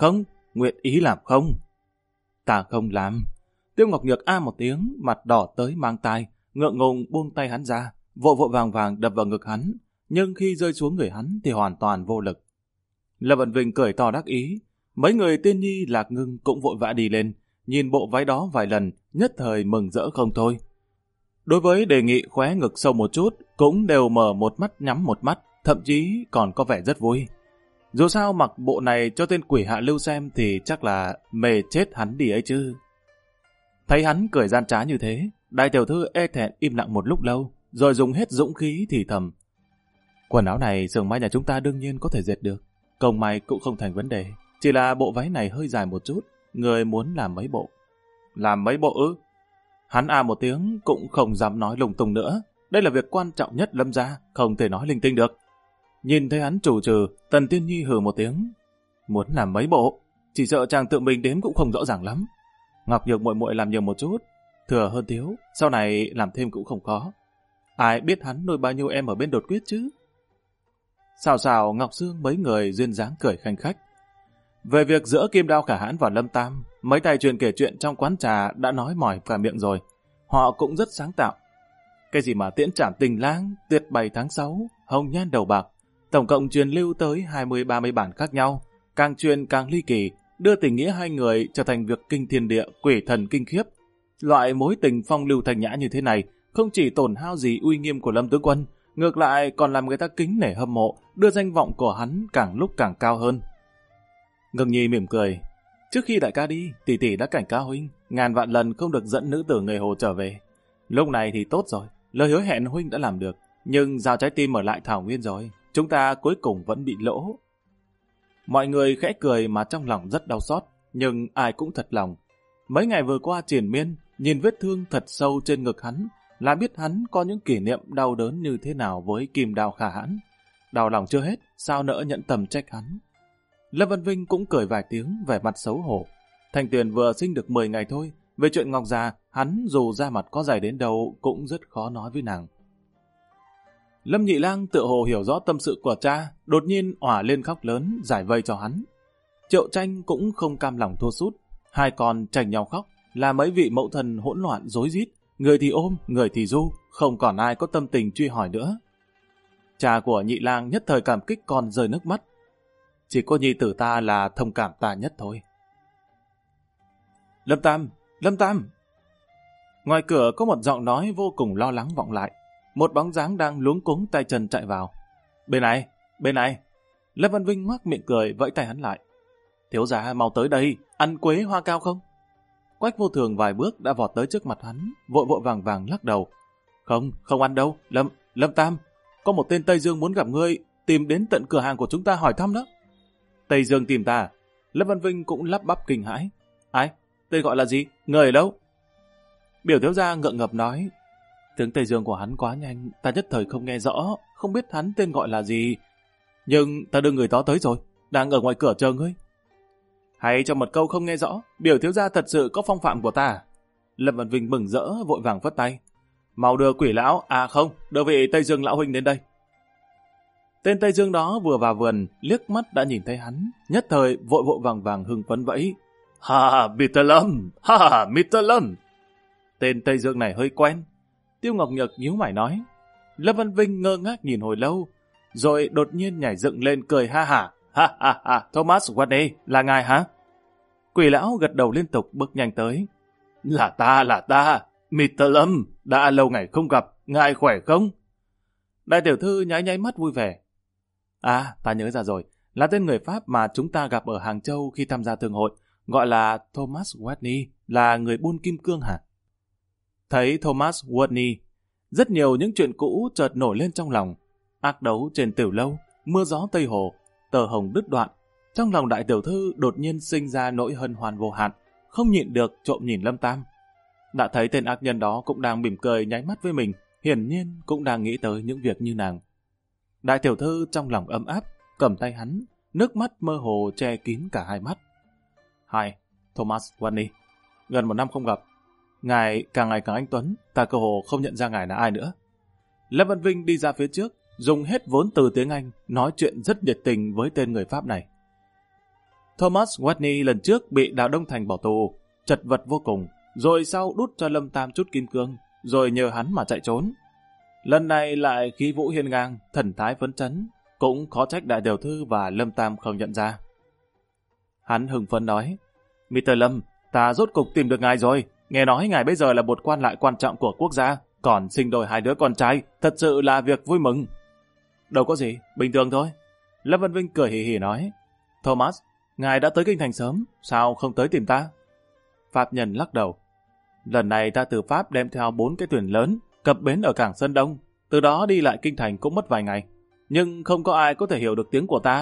ý làm không? Ta không làm. Tiêu Ngọc Nhược a một tiếng, mặt đỏ tới mang tai, ngượng ngùng buông tay hắn ra, vội vội vàng vàng đập vào ngực hắn, nhưng khi rơi xuống người hắn thì hoàn toàn vô lực. Lâm Vận Vinh cười to đắc ý, mấy người Tiên Nhi Lạc Ngưng cũng vội vã đi lên, nhìn bộ váy đó vài lần, nhất thời mừng rỡ không thôi. Đối với đề nghị khóe ngực sâu một chút, cũng đều mở một mắt nhắm một mắt, thậm chí còn có vẻ rất vui. Dù sao mặc bộ này cho tên quỷ hạ lưu xem thì chắc là mê chết hắn đi ấy chứ. Thấy hắn cười gian trá như thế, đại tiểu thư e thẹn im lặng một lúc lâu, rồi dùng hết dũng khí thì thầm. Quần áo này xưởng may nhà chúng ta đương nhiên có thể dệt được, công may cũng không thành vấn đề. Chỉ là bộ váy này hơi dài một chút, người muốn làm mấy bộ. Làm mấy bộ ư? Hắn một tiếng cũng không dám nói lung tung nữa. Đây là việc quan trọng nhất Lâm gia, không thể nói linh tinh được. Nhìn thấy hắn trù trừ, Tần Tiên Nhi hừ một tiếng. Muốn làm mấy bộ, chỉ sợ chàng tự mình đếm cũng không rõ ràng lắm. Ngọc Nhược muội muội làm nhiều một chút, thừa hơn thiếu, sau này làm thêm cũng không khó. Ai biết hắn nuôi bao nhiêu em ở bên Đột Quyết chứ? Xào xào Ngọc Sương mấy người duyên dáng cười khanh khách. Về việc giữa Kim Đao Khả Hãn và Lâm Tam, mấy tay truyền kể chuyện trong quán trà đã nói mỏi cả miệng rồi. Họ cũng rất sáng tạo. Cái gì mà tiễn trảm tình lang, tuyệt bày tháng 6, hồng nhan đầu bạc, tổng cộng truyền lưu tới 20-30 bản khác nhau, càng truyền càng ly kỳ, đưa tình nghĩa hai người trở thành việc kinh thiên địa, quỷ thần kinh khiếp. Loại mối tình phong lưu thành nhã như thế này không chỉ tổn hao gì uy nghiêm của Lâm tướng quân, ngược lại còn làm người ta kính nể hâm mộ, đưa danh vọng của hắn càng lúc càng cao hơn. Ngưng Nhi mỉm cười. Trước khi đại ca đi, tỷ tỷ đã cảnh cáo huynh, ngàn vạn lần không được dẫn nữ tử người Hồ trở về. Lúc này thì tốt rồi, lời hứa hẹn huynh đã làm được, nhưng giao trái tim ở lại Thảo Nguyên rồi, chúng ta cuối cùng vẫn bị lỗ. Mọi người khẽ cười mà trong lòng rất đau xót, nhưng ai cũng thật lòng. Mấy ngày vừa qua triền miên, nhìn vết thương thật sâu trên ngực hắn, là biết hắn có những kỷ niệm đau đớn như thế nào với Kim Đao Khả Hãn. Đau lòng chưa hết, sao nỡ nhẫn tâm trách hắn. Lâm Văn Vinh cũng cười vài tiếng, vẻ mặt xấu hổ. Thanh Tuyền vừa sinh được 10 ngày thôi, về chuyện Ngọc Già, hắn dù da mặt có dày đến đâu cũng rất khó nói với nàng. Lâm Nhị Lang tựa hồ hiểu rõ tâm sự của cha, đột nhiên òa lên khóc lớn, giải vây cho hắn. Triệu Tranh cũng không cam lòng thua sút, hai con tranh nhau khóc, là mấy vị mẫu thần hỗn loạn rối rít, người thì ôm, người thì ru, không còn ai có tâm tình truy hỏi nữa. Cha của Nhị Lang nhất thời cảm kích còn rơi nước mắt. Chỉ có nhi tử ta là thông cảm ta nhất thôi. Lâm Tam! Lâm Tam! Ngoài cửa có một giọng nói vô cùng lo lắng vọng lại. Một bóng dáng đang luống cuống tay chân chạy vào. Bên này! Bên này! Lâm Văn Vinh ngoác miệng cười vẫy tay hắn lại. Thiếu gia mau tới đây, ăn quế hoa cao không? Quách Vô Thường vài bước đã vọt tới trước mặt hắn, vội vội vàng vàng lắc đầu. Không, không ăn đâu, Lâm Tam, có một tên Tây Dương muốn gặp ngươi, tìm đến tận cửa hàng của chúng ta hỏi thăm đó. Tây Dương tìm ta? Lâm Văn Vinh cũng lắp bắp kinh hãi. Ai? Tên gọi là gì? Người ở đâu? Biểu thiếu gia ngượng ngập nói. Tiếng Tây Dương của hắn quá nhanh, ta nhất thời không nghe rõ, không biết hắn tên gọi là gì. Nhưng ta đưa người đó tới rồi, đang ở ngoài cửa chờ ngươi. Hay cho một câu không nghe rõ, biểu thiếu gia thật sự có phong phạm của ta. Lâm Văn Vinh mừng rỡ vội vàng phất tay. Mau đưa quỷ lão, không, đưa vị Tây Dương lão huynh đến đây. Tên Tây Dương đó vừa vào vườn, liếc mắt đã nhìn thấy hắn, nhất thời vội vội vàng vàng hưng phấn vẫy. Ha, Mr. Lâm, ha, Mr. Lâm. Tên Tây Dương này hơi quen. Tiêu Ngọc Nhược nhíu mày nói. Lâm Văn Vinh ngơ ngác nhìn hồi lâu, rồi đột nhiên nhảy dựng lên cười ha hả. Ha, Thomas Watney, là ngài hả? Quỷ lão gật đầu liên tục bước nhanh tới. Là ta, Mr. Lâm, đã lâu ngày không gặp, ngài khỏe không? Đại tiểu thư nháy nháy mắt vui vẻ. Ta nhớ ra rồi, là tên người Pháp mà chúng ta gặp ở Hàng Châu khi tham gia thương hội, gọi là Thomas Watney, là người buôn kim cương hả? Thấy Thomas Watney, rất nhiều những chuyện cũ chợt nổi lên trong lòng. Ác đấu trên tiểu lâu, mưa gió Tây Hồ, tờ hồng đứt đoạn. Trong lòng đại tiểu thư đột nhiên sinh ra nỗi hân hoan vô hạn, không nhịn được trộm nhìn Lâm Tam. Đã thấy tên ác nhân đó cũng đang mỉm cười nháy mắt với mình, hiển nhiên cũng đang nghĩ tới những việc như nàng. Đại tiểu thư trong lòng ấm áp, cầm tay hắn, nước mắt mơ hồ che kín cả hai mắt. Hi, Thomas Watney. Gần 1 năm không gặp. Ngài càng ngày càng anh tuấn, ta cơ hồ không nhận ra ngài là ai nữa. Lâm Văn Vinh đi ra phía trước, dùng hết vốn từ tiếng Anh, nói chuyện rất nhiệt tình với tên người Pháp này. Thomas Watney lần trước bị Đào Đông Thành bỏ tù, chật vật vô cùng, rồi sau đút cho Lâm Tam chút kim cương, rồi nhờ hắn mà chạy trốn. Lần này lại khí vũ hiên ngang, thần thái phấn chấn, cũng khó trách đại tiểu thư và Lâm Tam không nhận ra. Hắn hưng phấn nói, Mr. Lâm, ta rốt cục tìm được ngài rồi, nghe nói ngài bây giờ là một quan lại quan trọng của quốc gia, còn sinh đôi 2 đứa con trai, thật sự là việc vui mừng. Đâu có gì, bình thường thôi. Lâm Văn Vinh cười hì hì nói, Thomas, ngài đã tới kinh thành sớm, sao không tới tìm ta? Pháp nhân lắc đầu, lần này ta từ Pháp đem theo 4 cái thuyền lớn, cập bến ở cảng Sơn Đông, từ đó đi lại kinh thành cũng mất vài ngày. Nhưng không có ai có thể hiểu được tiếng của ta.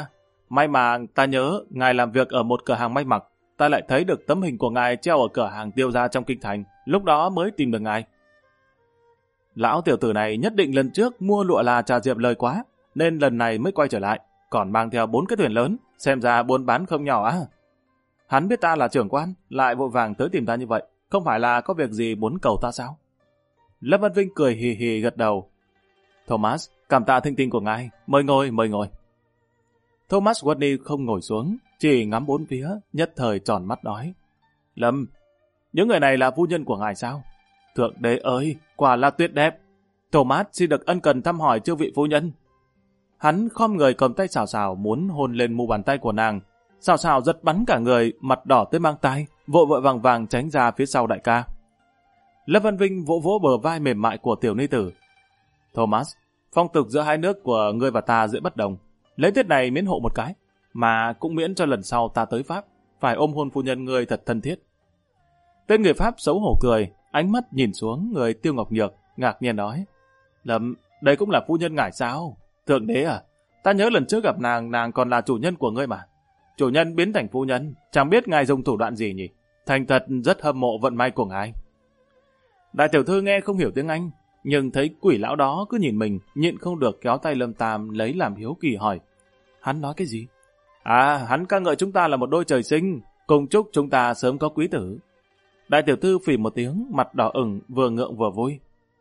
May mà ta nhớ ngài làm việc ở một cửa hàng may mặc, ta lại thấy được tấm hình của ngài treo ở cửa hàng Tiêu Gia trong kinh thành, lúc đó mới tìm được ngài. Lão tiểu tử này nhất định lần trước mua lụa là trà diệp lời quá, nên lần này mới quay trở lại, còn mang theo 4 cái thuyền lớn, xem ra buôn bán không nhỏ á. Hắn biết ta là trưởng quan, lại vội vàng tới tìm ta như vậy, không phải là có việc gì muốn cầu ta sao? Lâm Văn Vinh cười hì hì gật đầu. Thomas, cảm tạ thinh tình của ngài, mời ngồi, mời ngồi. Thomas Watney không ngồi xuống, chỉ ngắm bốn phía, nhất thời tròn mắt nói. Lâm, những người này là phu nhân của ngài sao? Thượng đế ơi, quả là tuyệt đẹp. Thomas xin được ân cần thăm hỏi chư vị phu nhân. Hắn khom người cầm tay xào xào muốn hôn lên mu bàn tay của nàng. Xào xào giật bắn cả người, mặt đỏ tới mang tai, vội vội vàng vàng tránh ra phía sau đại ca. Lâm Văn Vinh vỗ vỗ bờ vai mềm mại của tiểu ni tử. Thomas, phong tục giữa hai nước của ngươi và ta dễ bất đồng. Lấy tiết này miễn hộ một cái, mà cũng miễn cho lần sau ta tới Pháp, phải ôm hôn phu nhân ngươi thật thân thiết. Tên người Pháp xấu hổ cười, ánh mắt nhìn xuống người Tiêu Ngọc Nhược, ngạc nhiên nói. Lâm, đây cũng là phu nhân ngài sao? Thượng đế à, ta nhớ lần trước gặp nàng còn là chủ nhân của ngươi mà. Chủ nhân biến thành phu nhân, chẳng biết ngài dùng thủ đoạn gì nhỉ? Thành thật rất hâm mộ vận may của ngài. Đại tiểu thư nghe không hiểu tiếng Anh, nhưng thấy quỷ lão đó cứ nhìn mình, nhịn không được kéo tay Lâm Tam lấy làm hiếu kỳ hỏi. Hắn nói cái gì? À, hắn ca ngợi chúng ta là một đôi trời sinh, cùng chúc chúng ta sớm có quý tử. Đại tiểu thư phì một tiếng, mặt đỏ ửng, vừa ngượng vừa vui.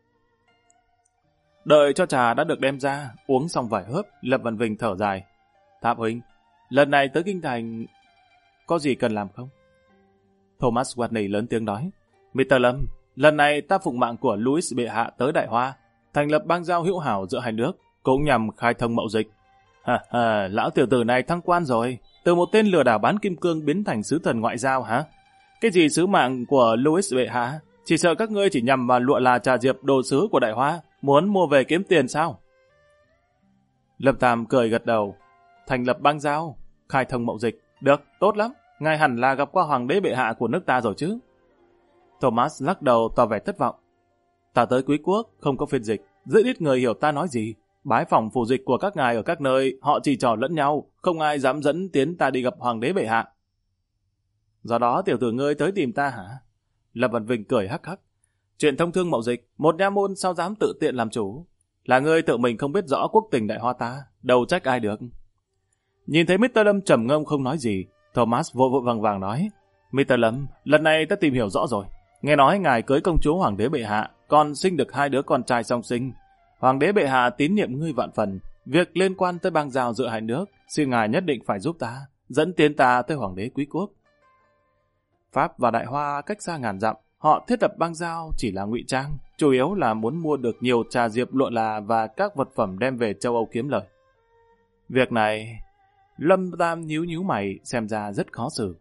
Đợi cho trà đã được đem ra, uống xong vài hớp, Lâm Văn Vinh thở dài. Tháp huynh, lần này tới kinh thành, có gì cần làm không? Thomas Watney lớn tiếng nói. Mr. Lâm, lần này ta phụng mạng của Louis bệ hạ tới Đại Hoa, thành lập bang giao hữu hảo giữa hai nước, cũng nhằm khai thông mậu dịch. Lão tiểu tử này thăng quan rồi, từ một tên lừa đảo bán kim cương biến thành sứ thần ngoại giao hả? Cái gì sứ mạng của Louis bệ hạ? Chỉ sợ các ngươi chỉ nhằm vào lụa là trà diệp đồ sứ của Đại Hoa, muốn mua về kiếm tiền sao? Lâm Tam cười gật đầu. Thành lập bang giao, khai thông mậu dịch. Được, tốt lắm. Ngài hẳn là gặp qua hoàng đế bệ hạ của nước ta rồi chứ? Thomas lắc đầu tỏ vẻ thất vọng. Ta tới Quý Quốc, không có phiên dịch. Rất ít người hiểu ta nói gì. Bái phỏng phủ dịch của các ngài ở các nơi, họ chỉ trò lẫn nhau, không ai dám dẫn tiến ta đi gặp hoàng đế bệ hạ. Do đó tiểu tử ngươi tới tìm ta hả? Lâm Văn Vinh cười hắc hắc. Chuyện thông thương mậu dịch, một nha môn sao dám tự tiện làm chủ? Là ngươi tự mình không biết rõ quốc tình Đại Hoa ta, đâu trách ai được. Nhìn thấy Mr. Lâm trầm ngâm không nói gì, Thomas vội vội vàng vàng nói. Mr. Lâm, lần này ta tìm hiểu rõ rồi. Nghe nói ngài cưới công chúa hoàng đế bệ hạ, còn sinh được 2 đứa con trai song sinh. Hoàng đế bệ hạ tín nhiệm ngươi vạn phần. Việc liên quan tới bang giao giữa hai nước, xin ngài nhất định phải giúp ta, dẫn tiến ta tới hoàng đế Quý Quốc. Pháp và Đại Hoa cách xa ngàn dặm, họ thiết lập bang giao chỉ là ngụy trang, chủ yếu là muốn mua được nhiều trà diệp lụa là và các vật phẩm đem về châu Âu kiếm lời. Việc này, Lâm Tam nhíu mày xem ra rất khó xử.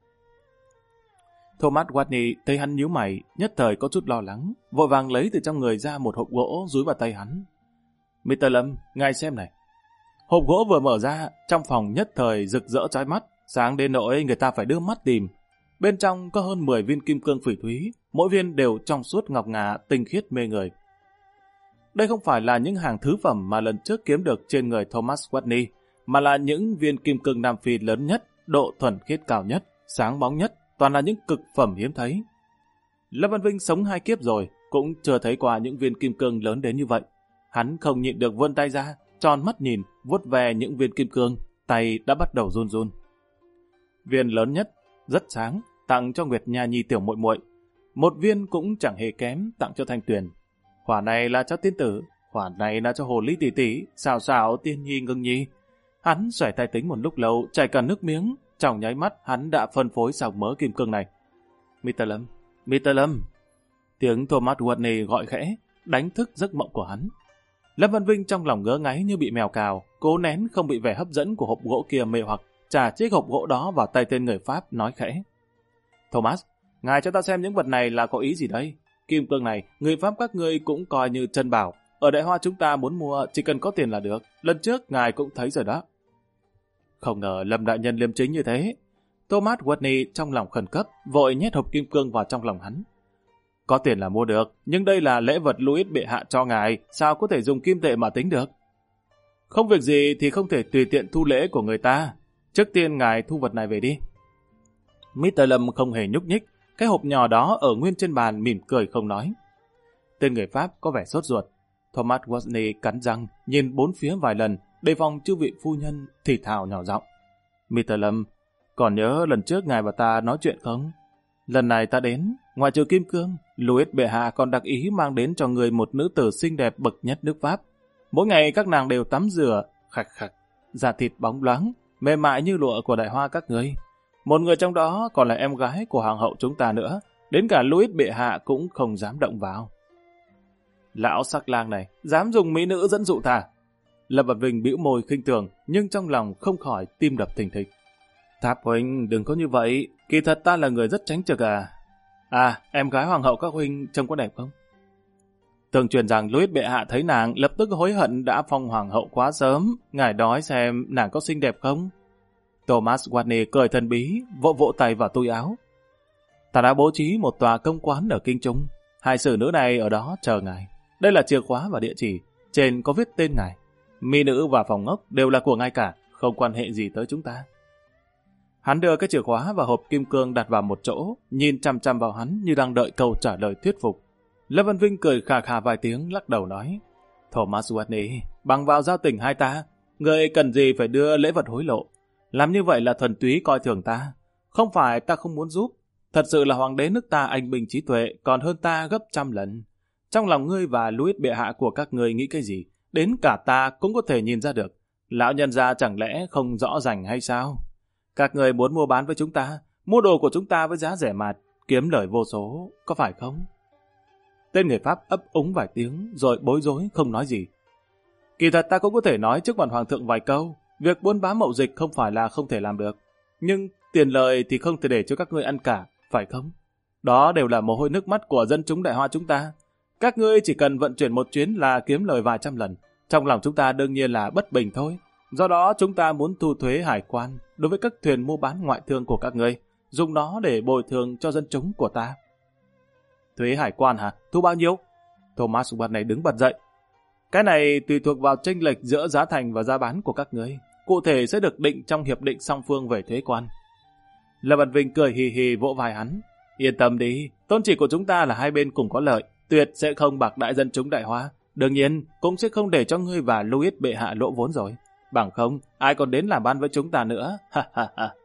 Thomas Watney thấy hắn nhíu mày, nhất thời có chút lo lắng, vội vàng lấy từ trong người ra một hộp gỗ dúi vào tay hắn. Mr. Lâm, ngài xem này. Hộp gỗ vừa mở ra, trong phòng nhất thời rực rỡ chói mắt, sáng đến nỗi người ta phải đưa mắt tìm. Bên trong có hơn 10 viên kim cương phỉ thúy, mỗi viên đều trong suốt ngọc ngà, tinh khiết mê người. Đây không phải là những hàng thứ phẩm mà lần trước kiếm được trên người Thomas Watney, mà là những viên kim cương Nam Phi lớn nhất, độ thuần khiết cao nhất, sáng bóng nhất, toàn là những cực phẩm hiếm thấy. Lâm Văn Vinh sống 2 kiếp rồi, cũng chưa thấy qua những viên kim cương lớn đến như vậy. Hắn không nhịn được vươn tay ra, tròn mắt nhìn, vuốt về những viên kim cương, tay đã bắt đầu run run. Viên lớn nhất, rất sáng, tặng cho Nguyệt Nha Nhi tiểu muội muội. Một viên cũng chẳng hề kém, tặng cho Thanh Tuyền. Quả này là cho tiên tử, quả này là cho hồ ly tỷ tỷ, xào xào tiên nhi ngưng nhi. Hắn xoay tay tính một lúc lâu, chảy cả nước miếng, trong nháy mắt hắn đã phân phối xong mớ kim cương này. Mr. Lâm, Mr. Lâm. Tiếng Thomas Watney gọi khẽ, đánh thức giấc mộng của hắn. Lâm Văn Vinh trong lòng ngớ ngáy như bị mèo cào, cố nén không bị vẻ hấp dẫn của hộp gỗ kia mê hoặc, trả chiếc hộp gỗ đó vào tay tên người Pháp, nói khẽ. Thomas, ngài cho ta xem những vật này là có ý gì đây? Kim cương này, người Pháp các ngươi cũng coi như chân bảo. Ở Đại Hoa chúng ta muốn mua, chỉ cần có tiền là được. Lần trước ngài cũng thấy rồi đó. Không ngờ Lâm đại nhân liêm chính như thế. Thomas Watney trong lòng khẩn cấp, vội nhét hộp kim cương vào trong lòng hắn. Có tiền là mua được, nhưng đây là lễ vật Louis bệ hạ cho ngài, sao có thể dùng kim tệ mà tính được? Không việc gì thì không thể tùy tiện thu lễ của người ta. Trước tiên ngài thu vật này về đi. Mr. Lâm không hề nhúc nhích, cái hộp nhỏ đó ở nguyên trên bàn mỉm cười không nói. Tên người Pháp có vẻ sốt ruột. Thomas Watney cắn răng, nhìn bốn phía vài lần, đề phòng chư vị phu nhân thì thào nhỏ giọng. Mr. Lâm, còn nhớ lần trước ngài và ta nói chuyện không? Lần này ta đến, ngoài trừ kim cương, Louis bệ hạ còn đặc ý mang đến cho người một nữ tử xinh đẹp bậc nhất nước Pháp. Mỗi ngày các nàng đều tắm rửa, khạch khạch, da thịt bóng loáng, mềm mại như lụa của đại hoa các ngươi. Một người trong đó còn là em gái của hoàng hậu chúng ta nữa, đến cả Louis bệ hạ cũng không dám động vào. Lão sắc lang này, dám dùng mỹ nữ dẫn dụ ta. Lâm Bạt Vinh bĩu môi khinh thường, nhưng trong lòng không khỏi tim đập thình thịch. Tháp huynh, đừng có như vậy, kỳ thật ta là người rất tránh trực à. À, em gái hoàng hậu các huynh trông có đẹp không? Thường truyền rằng Louis bệ hạ thấy nàng lập tức hối hận đã phong hoàng hậu quá sớm, ngài đói xem nàng có xinh đẹp không? Thomas Watney cười thần bí, vỗ vỗ tay vào túi áo. Ta đã bố trí một tòa công quán ở Kinh Trung, hai xử nữ này ở đó chờ ngài. Đây là chìa khóa và địa chỉ, trên có viết tên ngài. Mỹ nữ và phòng ốc đều là của ngài cả, không quan hệ gì tới chúng ta. Hắn đưa cái chìa khóa và hộp kim cương đặt vào một chỗ, nhìn chăm chăm vào hắn như đang đợi câu trả lời thuyết phục. Lâm Văn Vinh cười khà khà vài tiếng, lắc đầu nói, Thomas Watney, bằng vào giao tình hai ta, người cần gì phải đưa lễ vật hối lộ. Làm như vậy là thuần túy coi thường ta. Không phải ta không muốn giúp, thật sự là hoàng đế nước ta anh minh trí tuệ còn hơn ta gấp trăm lần. Trong lòng ngươi và Louis bệ hạ của các ngươi nghĩ cái gì, đến cả ta cũng có thể nhìn ra được. Lão nhân gia chẳng lẽ không rõ ràng hay sao? Các người muốn mua bán với chúng ta, mua đồ của chúng ta với giá rẻ mạt, kiếm lời vô số, có phải không? Tên người Pháp ấp úng vài tiếng, rồi bối rối không nói gì. Kỳ thật ta cũng có thể nói trước mặt hoàng thượng vài câu, việc buôn bán mậu dịch không phải là không thể làm được, nhưng tiền lời thì không thể để cho các ngươi ăn cả, phải không? Đó đều là mồ hôi nước mắt của dân chúng Đại Hoa chúng ta. Các ngươi chỉ cần vận chuyển một chuyến là kiếm lời vài trăm lần. Trong lòng chúng ta đương nhiên là bất bình thôi. Do đó chúng ta muốn thu thuế hải quan đối với các thuyền mua bán ngoại thương của các ngươi, dùng nó để bồi thường cho dân chúng của ta. Thuế hải quan hả? Thu bao nhiêu? Thomas Watney này đứng bật dậy. Cái này tùy thuộc vào chênh lệch giữa giá thành và giá bán của các ngươi. Cụ thể sẽ được định trong hiệp định song phương về thuế quan. Lâm Văn Vinh cười hì hì vỗ vai hắn. Yên tâm đi, tôn chỉ của chúng ta là hai bên cùng có lợi, tuyệt sẽ không bạc đãi dân chúng Đại Hoa. Đương nhiên, cũng sẽ không để cho ngươi và Louis bệ hạ lỗ vốn rồi. Bằng không, ai còn đến làm ăn với chúng ta nữa. Ha ha ha.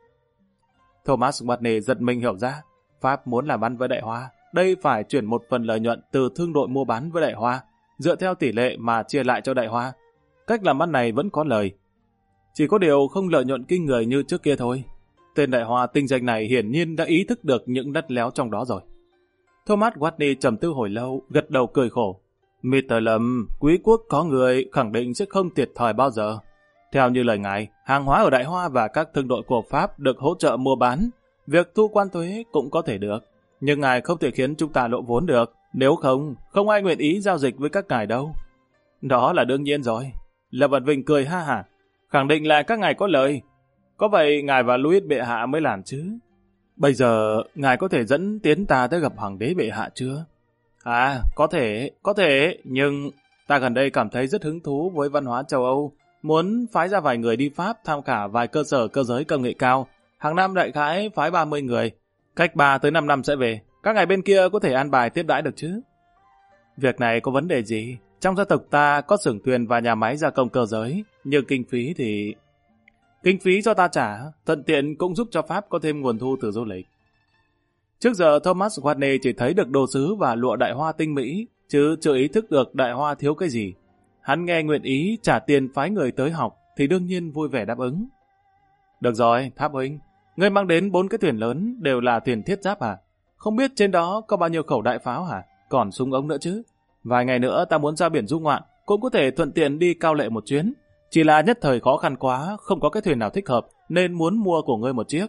Thomas Watney giật mình hiểu ra, Pháp muốn làm ăn với Đại Hoa, đây phải chuyển một phần lợi nhuận từ thương đội mua bán với Đại Hoa, dựa theo tỷ lệ mà chia lại cho Đại Hoa. Cách làm ăn này vẫn có lời. Chỉ có điều không lợi nhuận kinh người như trước kia thôi. Tên Đại Hoa tinh danh này hiển nhiên đã ý thức được những đắt léo trong đó rồi. Thomas Watney trầm tư hồi lâu, gật đầu cười khổ. Mr. Lâm, quý quốc có người khẳng định sẽ không thiệt thòi bao giờ. Theo như lời ngài, hàng hóa ở Đại Hoa và các thương đội của Pháp được hỗ trợ mua bán. Việc thu quan thuế cũng có thể được. Nhưng ngài không thể khiến chúng ta lỗ vốn được. Nếu không, không ai nguyện ý giao dịch với các ngài đâu. Đó là đương nhiên rồi. Lâm Văn Vinh cười ha hả. Khẳng định là các ngài có lợi. Có vậy ngài và Louis bệ hạ mới làm chứ. Bây giờ, ngài có thể dẫn tiến ta tới gặp hoàng đế bệ hạ chưa? À, có thể, nhưng ta gần đây cảm thấy rất hứng thú với văn hóa châu Âu. Muốn phái ra vài người đi Pháp tham khảo vài cơ sở cơ giới công nghệ cao. Hàng năm đại khái phái 30 người. Cách 3 tới 5 năm sẽ về. Các ngài bên kia có thể an bài tiếp đãi được chứ? Việc này có vấn đề gì? Trong gia tộc ta có xưởng thuyền và nhà máy gia công cơ giới. Nhưng kinh phí thì... Kinh phí do ta trả, thuận tiện cũng giúp cho Pháp có thêm nguồn thu từ du lịch. Trước giờ Thomas Watney chỉ thấy được đồ sứ và lụa Đại Hoa tinh mỹ, chứ chưa ý thức được Đại Hoa thiếu cái gì. Hắn nghe nguyện ý trả tiền phái người tới học thì đương nhiên vui vẻ đáp ứng. Được rồi, Tháp huynh, ngươi mang đến 4 cái thuyền lớn đều là thuyền thiết giáp à? Không biết trên đó có bao nhiêu khẩu đại pháo hả? Còn súng ống nữa chứ? Vài ngày nữa ta muốn ra biển du ngoạn, cũng có thể thuận tiện đi Cao Lệ một chuyến. Chỉ là nhất thời khó khăn quá, không có cái thuyền nào thích hợp, nên muốn mua của ngươi một chiếc.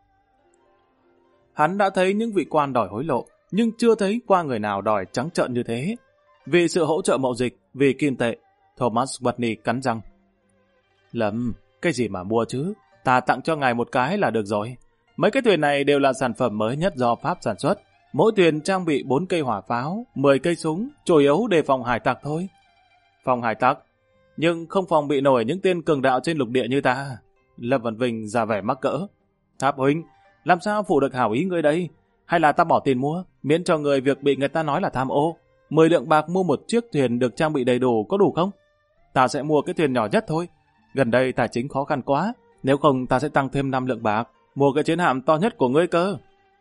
Hắn đã thấy những vị quan đòi hối lộ, nhưng chưa thấy qua người nào đòi trắng trợn như thế. Vì sự hỗ trợ mậu dịch, vì kim tệ, Thomas Watney cắn răng. Lâm, cái gì mà mua chứ? Ta tặng cho ngài một cái là được rồi. Mấy cái thuyền này đều là sản phẩm mới nhất do Pháp sản xuất. Mỗi thuyền trang bị 4 cây hỏa pháo, 10 cây súng, chủ yếu đề phòng hải tặc thôi. Phòng hải tặc? Nhưng không phòng bị nổi những tên cường đạo trên lục địa như ta. Lâm Văn Vinh ra vẻ mắc cỡ. Tháp huynh, làm sao phụ được hảo ý ngươi đây? Hay là ta bỏ tiền mua, miễn cho người việc bị người ta nói là tham ô. 10 lượng bạc mua một chiếc thuyền được trang bị đầy đủ có đủ không? Ta sẽ mua cái thuyền nhỏ nhất thôi. Gần đây tài chính khó khăn quá, nếu không ta sẽ tăng thêm 5 lượng bạc, mua cái chiến hạm to nhất của ngươi cơ.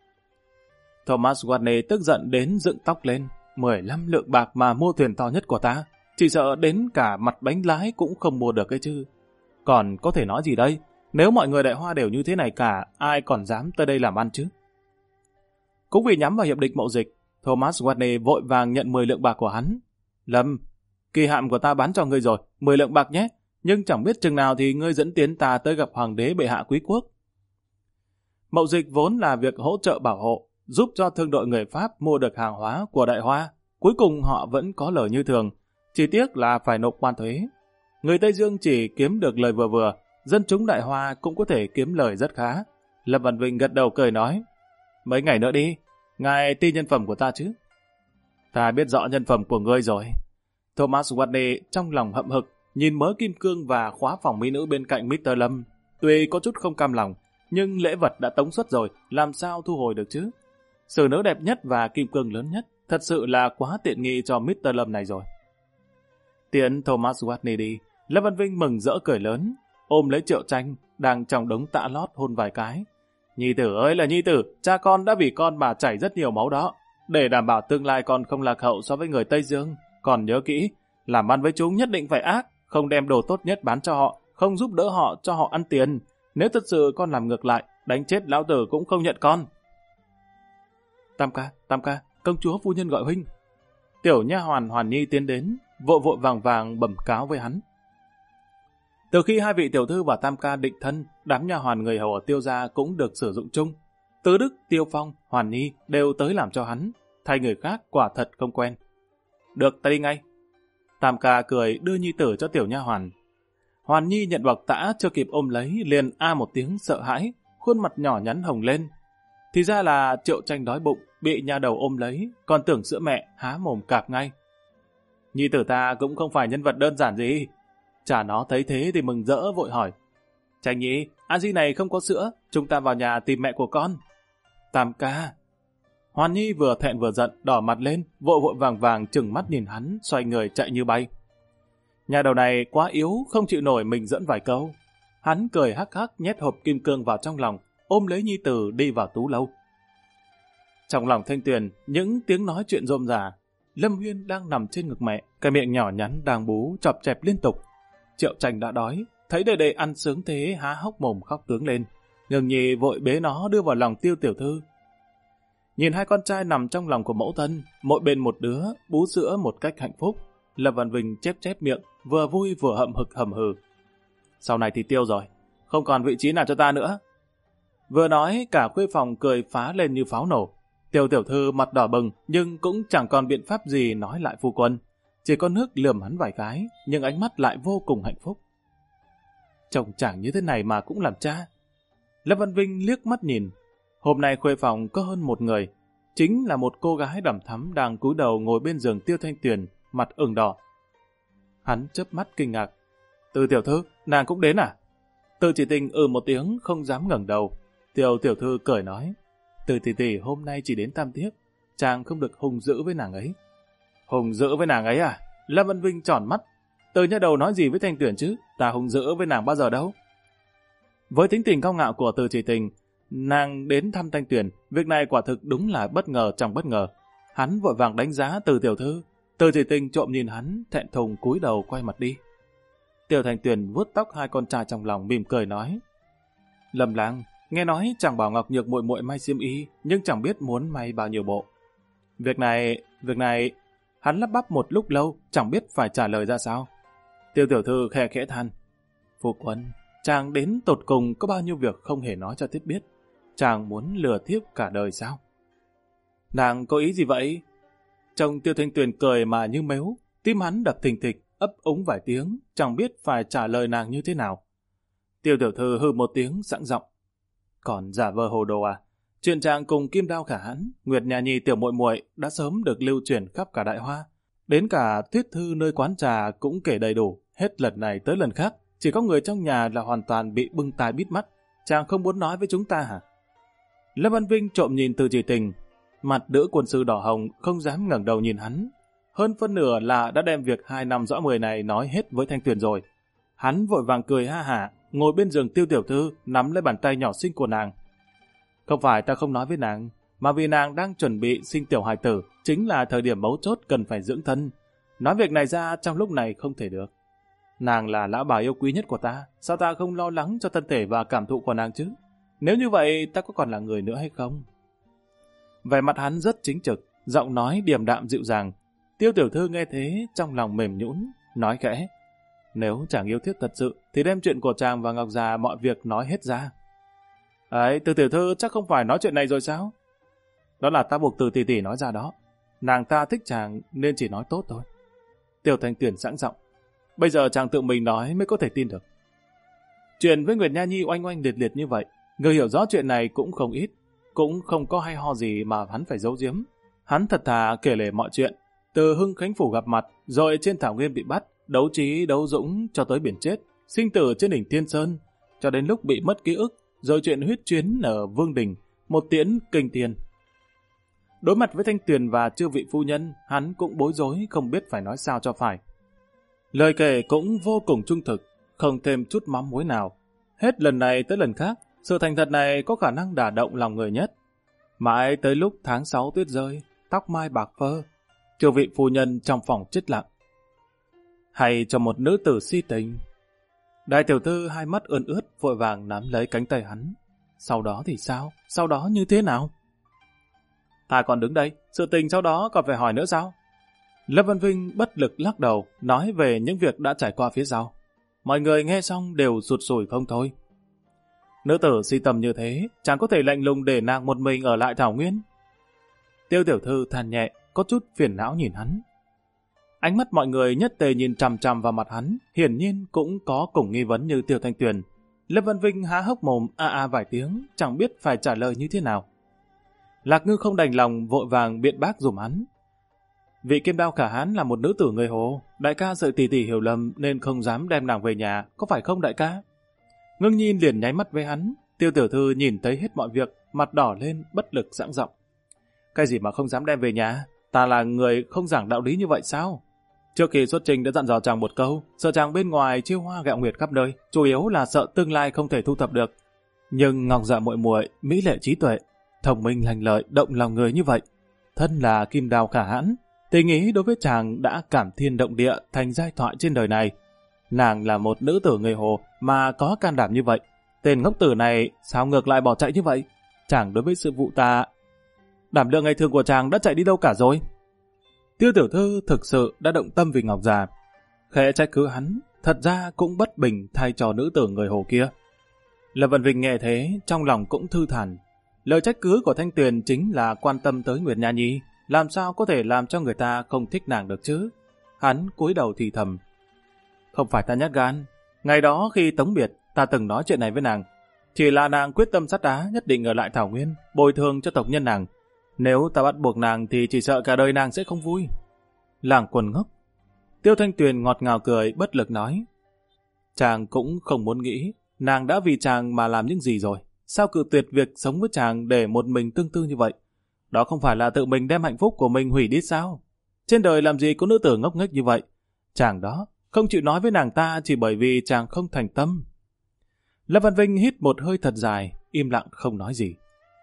Thomas Watney tức giận đến dựng tóc lên. 15 lượng bạc mà mua thuyền to nhất của ta, chỉ sợ đến cả mặt bánh lái cũng không mua được cái chứ. Còn có thể nói gì đây? Nếu mọi người Đại Hoa đều như thế này cả, ai còn dám tới đây làm ăn chứ? Cũng vì nhắm vào hiệp định mậu dịch, Thomas Watney vội vàng nhận 10 lượng bạc của hắn. Lâm, kỳ hạm của ta bán cho ngươi rồi, 10 lượng bạc nhé, nhưng chẳng biết chừng nào thì ngươi dẫn tiến ta tới gặp hoàng đế bệ hạ quý quốc. Mậu dịch vốn là việc hỗ trợ bảo hộ, giúp cho thương đội người Pháp mua được hàng hóa của Đại Hoa. Cuối cùng họ vẫn có lời như thường, chỉ tiếc là phải nộp quan thuế. Người Tây Dương chỉ kiếm được lời vừa vừa, dân chúng Đại Hoa cũng có thể kiếm lời rất khá. Lâm Văn Vinh gật đầu cười nói, mấy ngày nữa đi, ngài tin nhân phẩm của ta chứ? Ta biết rõ nhân phẩm của ngươi rồi. Thomas Watney trong lòng hậm hực, nhìn mớ kim cương và khóa phòng mỹ nữ bên cạnh Mr. Lâm. Tuy có chút không cam lòng, nhưng lễ vật đã tống xuất rồi, làm sao thu hồi được chứ? Xử nữ đẹp nhất và kim cương lớn nhất, thật sự là quá tiện nghi cho Mr. Lâm này rồi. Tiễn Thomas Watney đi, Lâm Văn Vinh mừng rỡ cười lớn, ôm lấy Triệu Tranh, đang trong đống tạ lót hôn vài cái. Nhi tử ơi là nhi tử, cha con đã vì con mà chảy rất nhiều máu đó. Để đảm bảo tương lai con không lạc hậu so với người Tây Dương, còn nhớ kỹ, làm ăn với chúng nhất định phải ác, không đem đồ tốt nhất bán cho họ, không giúp đỡ họ cho họ ăn tiền. Nếu thật sự con làm ngược lại, đánh chết lão tử cũng không nhận con. Tam ca, công chúa phu nhân gọi huynh. Tiểu nha hoàn Hoàn Nhi tiến đến, vội vội vàng vàng bẩm cáo với hắn. Từ khi hai vị tiểu thư và Tam ca định thân, đám nha hoàn người hầu ở Tiêu gia cũng được sử dụng chung. Tứ Đức, Tiêu Phong, Hoàn Nhi đều tới làm cho hắn, thay người khác quả thật không quen. Được, ta đi ngay. Tam ca cười đưa nhi tử cho tiểu nha hoàn. Hoàn Nhi nhận bọc tã chưa kịp ôm lấy, liền a một tiếng sợ hãi, khuôn mặt nhỏ nhắn hồng lên. Thì ra là Triệu Tranh đói bụng, bị nha đầu ôm lấy, còn tưởng sữa mẹ, há mồm cạp ngay. Nhi tử ta cũng không phải nhân vật đơn giản gì. Cha nó thấy thế thì mừng rỡ vội hỏi. Tranh Nhi, a di này không có sữa, chúng ta vào nhà tìm mẹ của con. Tam ca. Hoàn Nhi vừa thẹn vừa giận, đỏ mặt lên, vội vội vàng vàng trừng mắt nhìn hắn, xoay người chạy như bay. Nhà đầu này quá yếu, không chịu nổi mình dẫn vài câu. Hắn cười hắc hắc nhét hộp kim cương vào trong lòng, ôm lấy nhi tử đi vào tú lâu. Trong lòng Thanh Tuyền, những tiếng nói chuyện rôm rả. Lâm Huyên đang nằm trên ngực mẹ, cái miệng nhỏ nhắn đang bú chọp chẹp liên tục. Triệu Tranh đã đói, thấy đệ đệ ăn sướng thế há hốc mồm khóc tướng lên. Ngừng nhì vội bế nó đưa vào lòng Tiêu tiểu thư. Nhìn hai con trai nằm trong lòng của mẫu thân, mỗi bên một đứa, bú sữa một cách hạnh phúc. Lâm Văn Vinh chép chép miệng, vừa vui vừa hậm hực hầm hừ. Sau này thì Tiêu rồi, không còn vị trí nào cho ta nữa. Vừa nói, cả khuê phòng cười phá lên như pháo nổ. Tiêu tiểu thư mặt đỏ bừng, nhưng cũng chẳng còn biện pháp gì nói lại phu quân. Chỉ có nước lườm hắn vài cái, nhưng ánh mắt lại vô cùng hạnh phúc. Chồng chẳng như thế này mà cũng làm cha. Lâm Văn Vinh liếc mắt nhìn. Hôm nay khuê phòng có hơn một người. Chính là một cô gái đằm thắm đang cúi đầu ngồi bên giường Tiêu Thanh Tuyền, mặt ửng đỏ. Hắn chớp mắt kinh ngạc. Từ tiểu thư, nàng cũng đến à? Từ chỉ tình một tiếng không dám ngẩng đầu. Tiêu tiểu thư cười nói. Từ tỷ tỷ hôm nay chỉ đến tam tiếp, chàng không được hung dữ với nàng ấy. Hung dữ với nàng ấy à? Lâm Văn Vinh tròn mắt. Từ nhà đầu nói gì với Thanh Tuyền chứ? Ta hung dữ với nàng bao giờ đâu. Với tính tình cao ngạo của Từ chỉ tình, nàng đến thăm Thanh Tuyền, việc này quả thực đúng là bất ngờ trong bất ngờ. Hắn vội vàng đánh giá Từ tiểu thư. Từ chỉ tình trộm nhìn hắn, thẹn thùng cúi đầu quay mặt đi. Tiêu Thanh Tuyền vuốt tóc hai con trai trong lòng mỉm cười nói. Lâm lang, nghe nói chàng bảo Ngọc Nhược muội muội may xiêm y, nhưng chẳng biết muốn may bao nhiêu bộ. Việc này, hắn lắp bắp một lúc lâu, chẳng biết phải trả lời ra sao. Tiêu tiểu thư khe khẽ than. Phu quân, chàng đến tột cùng có bao nhiêu việc không hề nói cho thiếp biết. Chàng muốn lừa thiếp cả đời sao? Nàng có ý gì vậy? Trông Tiêu Thanh Tuyền cười mà như mếu, tim hắn đập thình thịch, ấp úng vài tiếng, chẳng biết phải trả lời nàng như thế nào. Tiêu tiểu thư hừ một tiếng sẵn giọng. Còn giả vờ hồ đồ à? Chuyện chàng cùng Kim Đao Khả Hãn, Nguyệt Nhà Nhi tiểu muội muội đã sớm được lưu truyền khắp cả Đại Hoa. Đến cả thuyết thư nơi quán trà cũng kể đầy đủ, hết lần này tới lần khác. Chỉ có người trong nhà là hoàn toàn bị bưng tai bít mắt. Chàng không muốn nói với chúng ta hả? Lâm Văn Vinh trộm nhìn Từ Chỉ Tình. Mặt nữ quân sư đỏ hồng không dám ngẩng đầu nhìn hắn. Hơn phân nửa là đã đem việc 2 năm rõ 10 này nói hết với Thanh Tuyền rồi. Hắn vội vàng cười ha hả, ngồi bên giường Tiêu tiểu thư, nắm lấy bàn tay nhỏ xinh của nàng. Không phải ta không nói với nàng, mà vì nàng đang chuẩn bị sinh tiểu hài tử, chính là thời điểm mấu chốt cần phải dưỡng thân. Nói việc này ra trong lúc này không thể được. Nàng là lão bà yêu quý nhất của ta, sao ta không lo lắng cho thân thể và cảm thụ của nàng chứ? Nếu như vậy, ta có còn là người nữa hay không? Vẻ mặt hắn rất chính trực, giọng nói điềm đạm dịu dàng. Tiêu tiểu thư nghe thế, trong lòng mềm nhũn, nói khẽ. Nếu chàng yêu thiết thật sự, thì đem chuyện của chàng và Ngọc già mọi việc nói hết ra. Ấy, Từ tiểu thư chắc không phải nói chuyện này rồi sao? Đó là ta buộc Từ tỷ tỷ nói ra đó. Nàng ta thích chàng nên chỉ nói tốt thôi. Tiêu Thanh Tuyền sẵn giọng. Bây giờ chàng tự mình nói mới có thể tin được. Chuyện với Nguyệt Nha Nhi oanh oanh liệt liệt như vậy, người hiểu rõ chuyện này cũng không ít, cũng không có hay ho gì mà hắn phải giấu giếm. Hắn thật thà kể lể mọi chuyện, từ Hưng Khánh Phủ gặp mặt, rồi trên Thảo Nguyên bị bắt, đấu trí đấu dũng cho tới biển chết, sinh tử trên đỉnh Thiên Sơn, cho đến lúc bị mất ký ức, rồi chuyện huyết chuyến ở Vương Đình, một tiễn kinh thiên. Đối mặt với Thanh Tuyền và chư vị phu nhân, hắn cũng bối rối không biết phải nói sao cho phải. Lời kể cũng vô cùng trung thực, không thêm chút mắm muối nào. Hết lần này tới lần khác, sự thành thật này có khả năng đả động lòng người nhất. Mãi tới lúc tháng 6 tuyết rơi, tóc mai bạc phơ, chư vị phu nhân trong phòng chết lặng. Hay cho một nữ tử si tình. Đại tiểu thư hai mắt ươn ướt vội vàng nắm lấy cánh tay hắn. Sau đó thì sao? Sau đó như thế nào? Ta còn đứng đây, sự tình sau đó còn phải hỏi nữa sao? Lâm Văn Vinh bất lực lắc đầu, nói về những việc đã trải qua phía sau. Mọi người nghe xong đều sụt sùi không thôi. Nữ tử si tầm như thế, chẳng có thể lạnh lùng để nàng một mình ở lại Thảo Nguyên. Tiêu tiểu thư than nhẹ, có chút phiền não nhìn hắn. Ánh mắt mọi người nhất tề nhìn chằm chằm vào mặt hắn, hiển nhiên cũng có cùng nghi vấn như Tiêu Thanh Tuyền. Lâm Văn Vinh há hốc mồm vài tiếng, chẳng biết phải trả lời như thế nào. Lạc Ngư không đành lòng vội vàng biện bác giùm hắn. Vị Kim Đao Khả Hãn là một nữ tử người Hồ, đại ca sợ tỷ tỷ hiểu lầm nên không dám đem nàng về nhà, có phải không đại ca? Ngưng Nhi liền nháy mắt với hắn, Tiêu tiểu thư nhìn thấy hết mọi việc, mặt đỏ lên bất lực giãng giọng. Cái gì mà không dám đem về nhà? Ta là người không giảng đạo lý như vậy sao? Trước khi xuất trình đã dặn dò chàng một câu, sợ chàng bên ngoài chiêu hoa gẹo nguyệt khắp nơi, chủ yếu là sợ tương lai không thể thu thập được. Nhưng Ngọc Dạ muội muội mỹ lệ trí tuệ, thông minh lành lợi, động lòng người như vậy, thân là Kim Đao Khả Hãn, tình ý đối với chàng đã cảm thiên động địa thành giai thoại trên đời này. Nàng là một nữ tử người Hồ mà có can đảm như vậy, tên ngốc tử này sao ngược lại bỏ chạy như vậy? Chàng đối với sự vụ ta, đảm lượng ngày thường của chàng đã chạy đi đâu cả rồi? Tiêu tiểu thư thực sự đã động tâm vì Ngọc già, khẽ trách cứ hắn, thật ra cũng bất bình thay cho nữ tử người Hồ kia. Lâm Văn Vinh nghe thế, trong lòng cũng thư thản. Lời trách cứ của Thanh Tuyền chính là quan tâm tới Nguyệt Nha Nhi, làm sao có thể làm cho người ta không thích nàng được chứ? Hắn cúi đầu thì thầm. Không phải ta nhát gan, ngày đó khi tống biệt, ta từng nói chuyện này với nàng. Chỉ là nàng quyết tâm sắt đá nhất định ở lại Thảo Nguyên, bồi thường cho tộc nhân nàng. Nếu ta bắt buộc nàng thì chỉ sợ cả đời nàng sẽ không vui. Làng quần ngốc. Tiêu Thanh Tuyền ngọt ngào cười, bất lực nói. Chàng cũng không muốn nghĩ, nàng đã vì chàng mà làm những gì rồi. Sao cự tuyệt việc sống với chàng để một mình tương tư như vậy? Đó không phải là tự mình đem hạnh phúc của mình hủy đi sao? Trên đời làm gì có nữ tử ngốc nghếch như vậy? Chàng đó không chịu nói với nàng ta chỉ bởi vì chàng không thành tâm. Lâm Văn Vinh hít một hơi thật dài, im lặng không nói gì.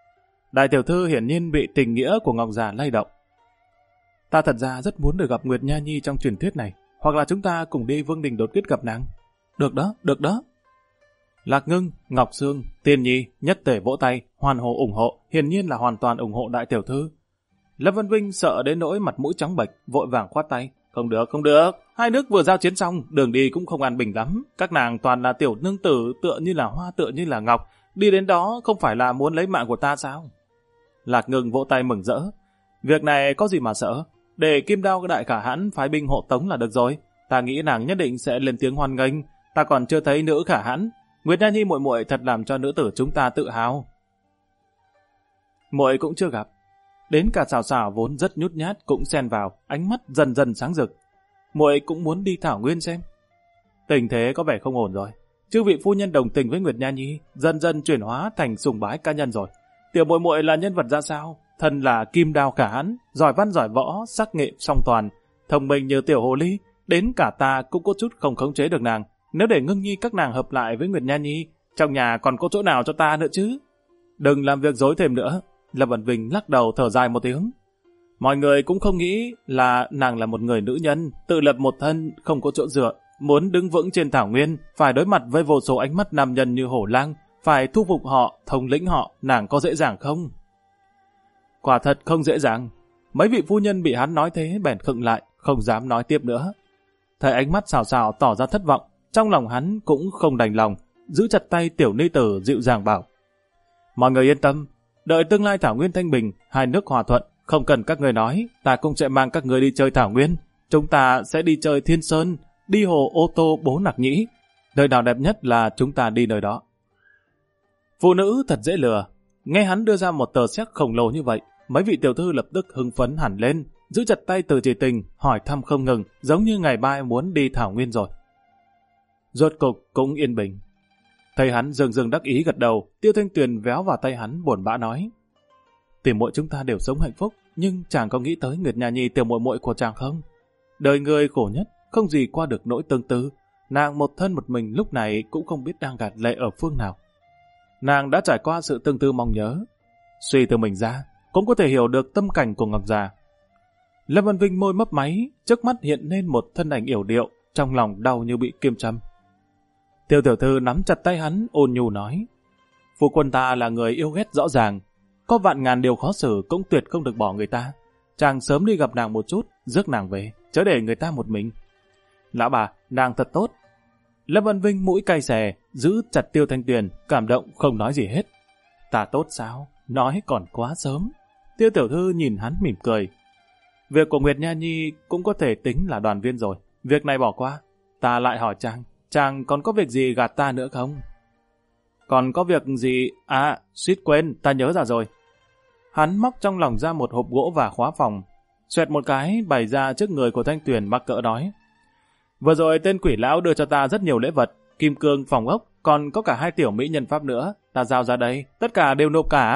Đại tiểu thư hiển nhiên bị tình nghĩa của Ngọc già lay động. Ta thật ra rất muốn được gặp Nguyệt Nha Nhi trong truyền thuyết này, hoặc là chúng ta cùng đi Vương Đình đột quyết gặp nàng. Được đó, được đó. Lạc Ngưng, Ngọc Sương, Tiên Nhi nhất tề vỗ tay, hoàn hồ ủng hộ, hiển nhiên là hoàn toàn ủng hộ đại tiểu thư. Lâm Văn Vinh sợ đến nỗi mặt mũi trắng bệch, vội vàng khoát tay. Không được, không được, hai nước vừa giao chiến xong, đường đi cũng không an bình lắm. Các nàng toàn là tiểu nương tử, tựa như là hoa, tựa như là ngọc, đi đến đó không phải là muốn lấy mạng của ta sao? Lạc Ngưng vỗ tay mừng rỡ. Việc này có gì mà sợ, để Kim Đao Đại Khả Hãn phái binh hộ tống là được rồi. Ta nghĩ nàng nhất định sẽ lên tiếng hoan nghênh. Ta còn chưa thấy nữ Khả Hãn. Nguyệt Nha Nhi muội muội thật làm cho nữ tử chúng ta tự hào. Muội cũng chưa gặp. Đến cả Xảo Xảo vốn rất nhút nhát cũng xen vào, ánh mắt dần dần sáng rực. Muội cũng muốn đi Thảo Nguyên xem. Tình thế có vẻ không ổn rồi. Chư vị phu nhân đồng tình với Nguyệt Nha Nhi, dần dần chuyển hóa thành sùng bái cá nhân rồi. Tiểu muội muội là nhân vật ra sao? Thân là kim đao khả hãn, giỏi văn giỏi võ, sắc nghệ song toàn, thông minh như tiểu hồ ly, đến cả ta cũng có chút không khống chế được nàng. Nếu để Ngưng Nhi các nàng hợp lại với Nguyệt Nha Nhi, trong nhà còn có chỗ nào cho ta nữa chứ? Đừng làm việc dối thêm nữa. Lâm Vân Vinh lắc đầu thở dài một tiếng. Mọi người cũng không nghĩ là nàng là một người nữ nhân, tự lập một thân, không có chỗ dựa, muốn đứng vững trên thảo nguyên, phải đối mặt với vô số ánh mắt nam nhân như hổ lang, phải thu phục họ, thống lĩnh họ, nàng có dễ dàng không? Quả thật không dễ dàng. Mấy vị phu nhân bị hắn nói thế bèn khựng lại, không dám nói tiếp nữa. Thấy ánh mắt xào xào tỏ ra thất vọng, trong lòng hắn cũng không đành lòng, giữ chặt tay tiểu ni tử dịu dàng bảo. Mọi người yên tâm, đợi tương lai thảo nguyên thanh bình, hai nước hòa thuận, không cần các người nói, ta cũng sẽ mang các người đi chơi thảo nguyên. Chúng ta sẽ đi chơi Thiên Sơn, đi hồ ô tô Bố Nặc Nhĩ. Nơi nào đẹp nhất là chúng ta đi nơi đó. Phụ nữ thật dễ lừa. Nghe hắn đưa ra một tờ séc khổng lồ như vậy, mấy vị tiểu thư lập tức hưng phấn hẳn lên, giữ chặt tay Từ Chỉ Tình, hỏi thăm không ngừng, giống như ngày mai muốn đi thảo nguyên rồi. Rốt cục cũng yên bình. Thấy hắn dừng dừng đắc ý gật đầu, Tiêu Thanh Tuyền véo vào tay hắn buồn bã nói. Tỷ muội chúng ta đều sống hạnh phúc, nhưng chàng có nghĩ tới Nguyệt Nha Nhi tiểu muội muội của chàng không? Đời người khổ nhất, không gì qua được nỗi tương tư. Nàng một thân một mình lúc này cũng không biết đang gạt lệ ở phương nào. Nàng đã trải qua sự tương tư mong nhớ. Suy từ mình ra, cũng có thể hiểu được tâm cảnh của Ngọc Già. Lâm Vân Vinh môi mấp máy, trước mắt hiện lên một thân ảnh yểu điệu, trong lòng đau như bị kim châm. Tiêu tiểu thư nắm chặt tay hắn, ôn nhu nói. Phu quân ta là người yêu ghét rõ ràng, có vạn ngàn điều khó xử cũng tuyệt không được bỏ người ta. Chàng sớm đi gặp nàng một chút, rước nàng về, chớ để người ta một mình. Lão bà, nàng thật tốt. Lâm Vân Vinh mũi cay xè, giữ chặt Tiêu Thanh Tuyền, cảm động không nói gì hết. Ta tốt sao? Nói còn quá sớm. Tiêu tiểu thư nhìn hắn mỉm cười. Việc của Nguyệt Nha Nhi cũng có thể tính là đoàn viên rồi. Việc này bỏ qua. Ta lại hỏi chàng còn có việc gì gạt ta nữa không? Còn có việc gì? À, suýt quên, ta nhớ ra rồi. Hắn móc trong lòng ra một hộp gỗ và khóa phòng, xoẹt một cái bày ra trước người của Thanh Tuyền mắc cỡ nói. Vừa rồi tên quỷ lão đưa cho ta rất nhiều lễ vật, kim cương, phòng ốc, còn có cả 2 tiểu mỹ nhân pháp nữa. Ta giao ra đây, tất cả đều nộp cả.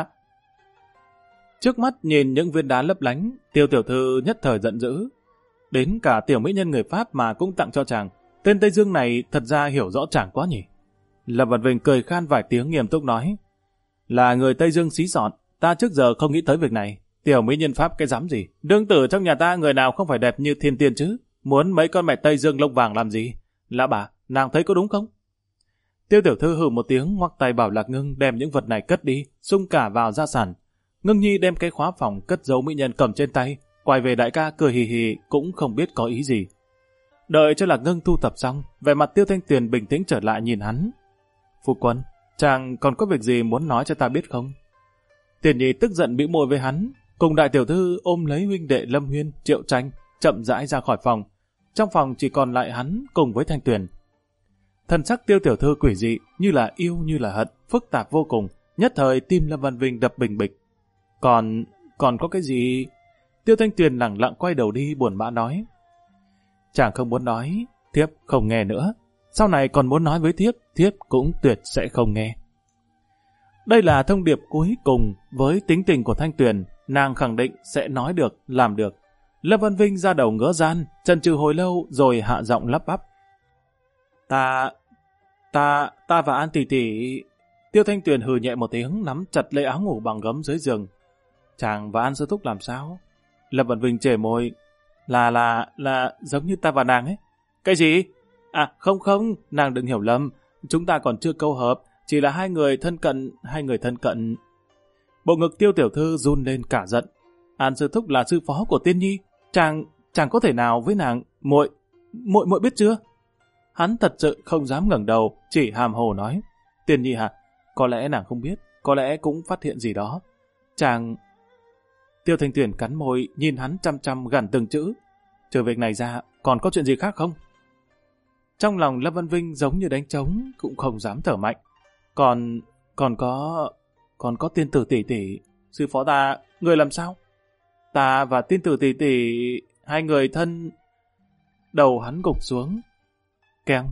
Trước mắt nhìn những viên đá lấp lánh, Tiêu tiểu thư nhất thời giận dữ. Đến cả tiểu mỹ nhân người Pháp mà cũng tặng cho chàng. Tên Tây Dương này thật ra hiểu rõ chàng quá nhỉ. Lâm Vật Vinh cười khan vài tiếng nghiêm túc nói. Là người Tây Dương xí xọn, ta trước giờ không nghĩ tới việc này. Tiểu mỹ nhân Pháp cái dám gì? Đương tử trong nhà ta người nào không phải đẹp như thiên tiên chứ? Muốn mấy con mẹ Tây Dương lông vàng làm gì? Lão bà, nàng thấy có đúng không? Tiêu tiểu thư hừ một tiếng, ngoắc tay bảo Lạc Ngưng đem những vật này cất đi, xung cả vào gia sản. Ngưng Nhi đem cái khóa phòng cất giấu mỹ nhân cầm trên tay, quay về đại ca cười hì hì cũng không biết có ý gì. Đợi cho Lạc Ngưng thu thập xong, vẻ mặt Tiêu Thanh Tuyền bình tĩnh trở lại nhìn hắn. Phu quân, chàng còn có việc gì muốn nói cho ta biết không? Tiền Nhi tức giận bĩu môi với hắn, cùng đại tiểu thư ôm lấy huynh đệ Lâm Huyên, Triệu Tranh, chậm rãi ra khỏi phòng. Trong phòng chỉ còn lại hắn cùng với Thanh Tuyền. Thần sắc Tiêu tiểu thư quỷ dị, như là yêu như là hận, phức tạp vô cùng, nhất thời tim Lâm Văn Vinh đập bình bịch. Còn có cái gì? Tiêu Thanh Tuyền lẳng lặng quay đầu đi buồn bã nói. Chàng không muốn nói, thiếp không nghe nữa. Sau này còn muốn nói với thiếp cũng tuyệt sẽ không nghe. Đây là thông điệp cuối cùng với tính tình của Thanh Tuyền, nàng khẳng định sẽ nói được, làm được. Lâm Văn Vinh ra đầu ngỡ gian, chần chừ hồi lâu rồi hạ giọng lắp bắp. Ta và An tỷ tỷ. Tiêu Thanh Tuyền hừ nhẹ một tiếng, nắm chặt lấy áo ngủ bằng gấm dưới giường. Chàng và An sư thúc làm sao? Lâm Văn Vinh chề môi. Là giống như ta và nàng ấy. Cái gì? À không, nàng đừng hiểu lầm. Chúng ta còn chưa câu hợp, chỉ là hai người thân cận. Bộ ngực Tiêu tiểu thư run lên cả giận. An sư thúc là sư phó của Tiên Nhi. Chàng có thể nào với nàng? Muội biết chưa? Hắn thật sự không dám ngẩng đầu, chỉ hàm hồ nói. Tiên Nhi hả? Có lẽ nàng không biết, có lẽ cũng phát hiện gì đó. Chàng... Tiêu Thanh Tuyền cắn môi, nhìn hắn chăm chăm gằn từng chữ. Trừ việc này ra, còn có chuyện gì khác không? Trong lòng Lâm Văn Vinh giống như đánh trống, cũng không dám thở mạnh. Còn có tiên tử tỷ tỷ. Sư phó ta, người làm sao? Ta và tiên tử tỷ tỷ, hai người thân... Đầu hắn gục xuống. Keng,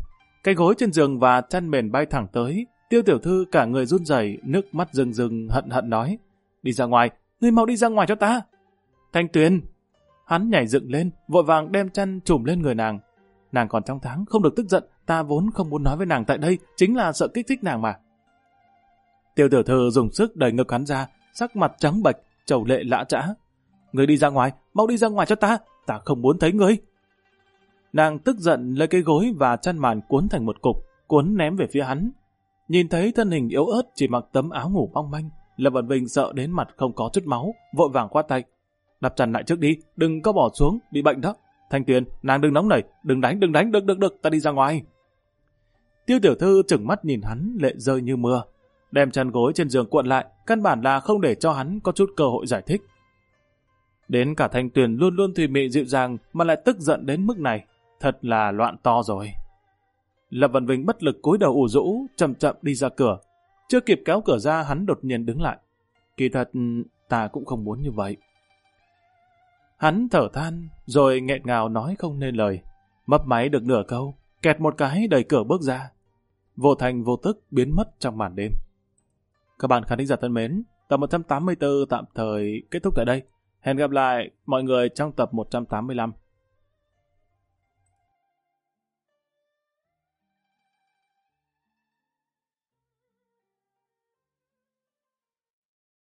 Cái gối trên giường và chăn mền bay thẳng tới. Tiêu tiểu thư cả người run rẩy, nước mắt rưng rưng hận hận nói. Đi ra ngoài, ngươi mau đi ra ngoài cho ta. Thanh Tuyền. Hắn nhảy dựng lên, vội vàng đem chăn trùm lên người nàng. Nàng còn trong tháng, không được tức giận, ta vốn không muốn nói với nàng tại đây, chính là sợ kích thích nàng mà. Tiêu tiểu thư dùng sức đẩy ngực hắn ra, sắc mặt trắng bệch, trầu lệ lã chã. Ngươi đi ra ngoài, mau đi ra ngoài cho ta không muốn thấy ngươi. Nàng tức giận lấy cái gối và chăn màn cuốn thành một cục, cuốn ném về phía hắn. Nhìn thấy thân hình yếu ớt chỉ mặc tấm áo ngủ mong manh, Lâm Vân Vinh sợ đến mặt không có chút máu, vội vàng quát tay. Đắp chăn lại trước đi, đừng có bỏ xuống, bị bệnh đó. Thanh Tuyền, nàng đừng nóng nảy, đừng đánh, được, ta đi ra ngoài. Tiêu tiểu thư trừng mắt nhìn hắn, lệ rơi như mưa, đem chăn gối trên giường cuộn lại, căn bản là không để cho hắn có chút cơ hội giải thích. Đến cả Thanh Tuyền luôn luôn thùy mị dịu dàng mà lại tức giận đến mức này, thật là loạn to rồi. Lâm Vân Vinh bất lực cúi đầu ủ rũ, chậm chậm đi ra cửa. Chưa kịp kéo cửa ra, hắn đột nhiên đứng lại. Kỳ thật, ta cũng không muốn như vậy. Hắn thở than, rồi nghẹn ngào nói không nên lời. Mấp máy được nửa câu, kẹt một cái đẩy cửa bước ra. Vô thành vô tức biến mất trong màn đêm. Các bạn khán thính giả thân mến, tập 184 tạm thời kết thúc tại đây. Hẹn gặp lại mọi người trong tập 185.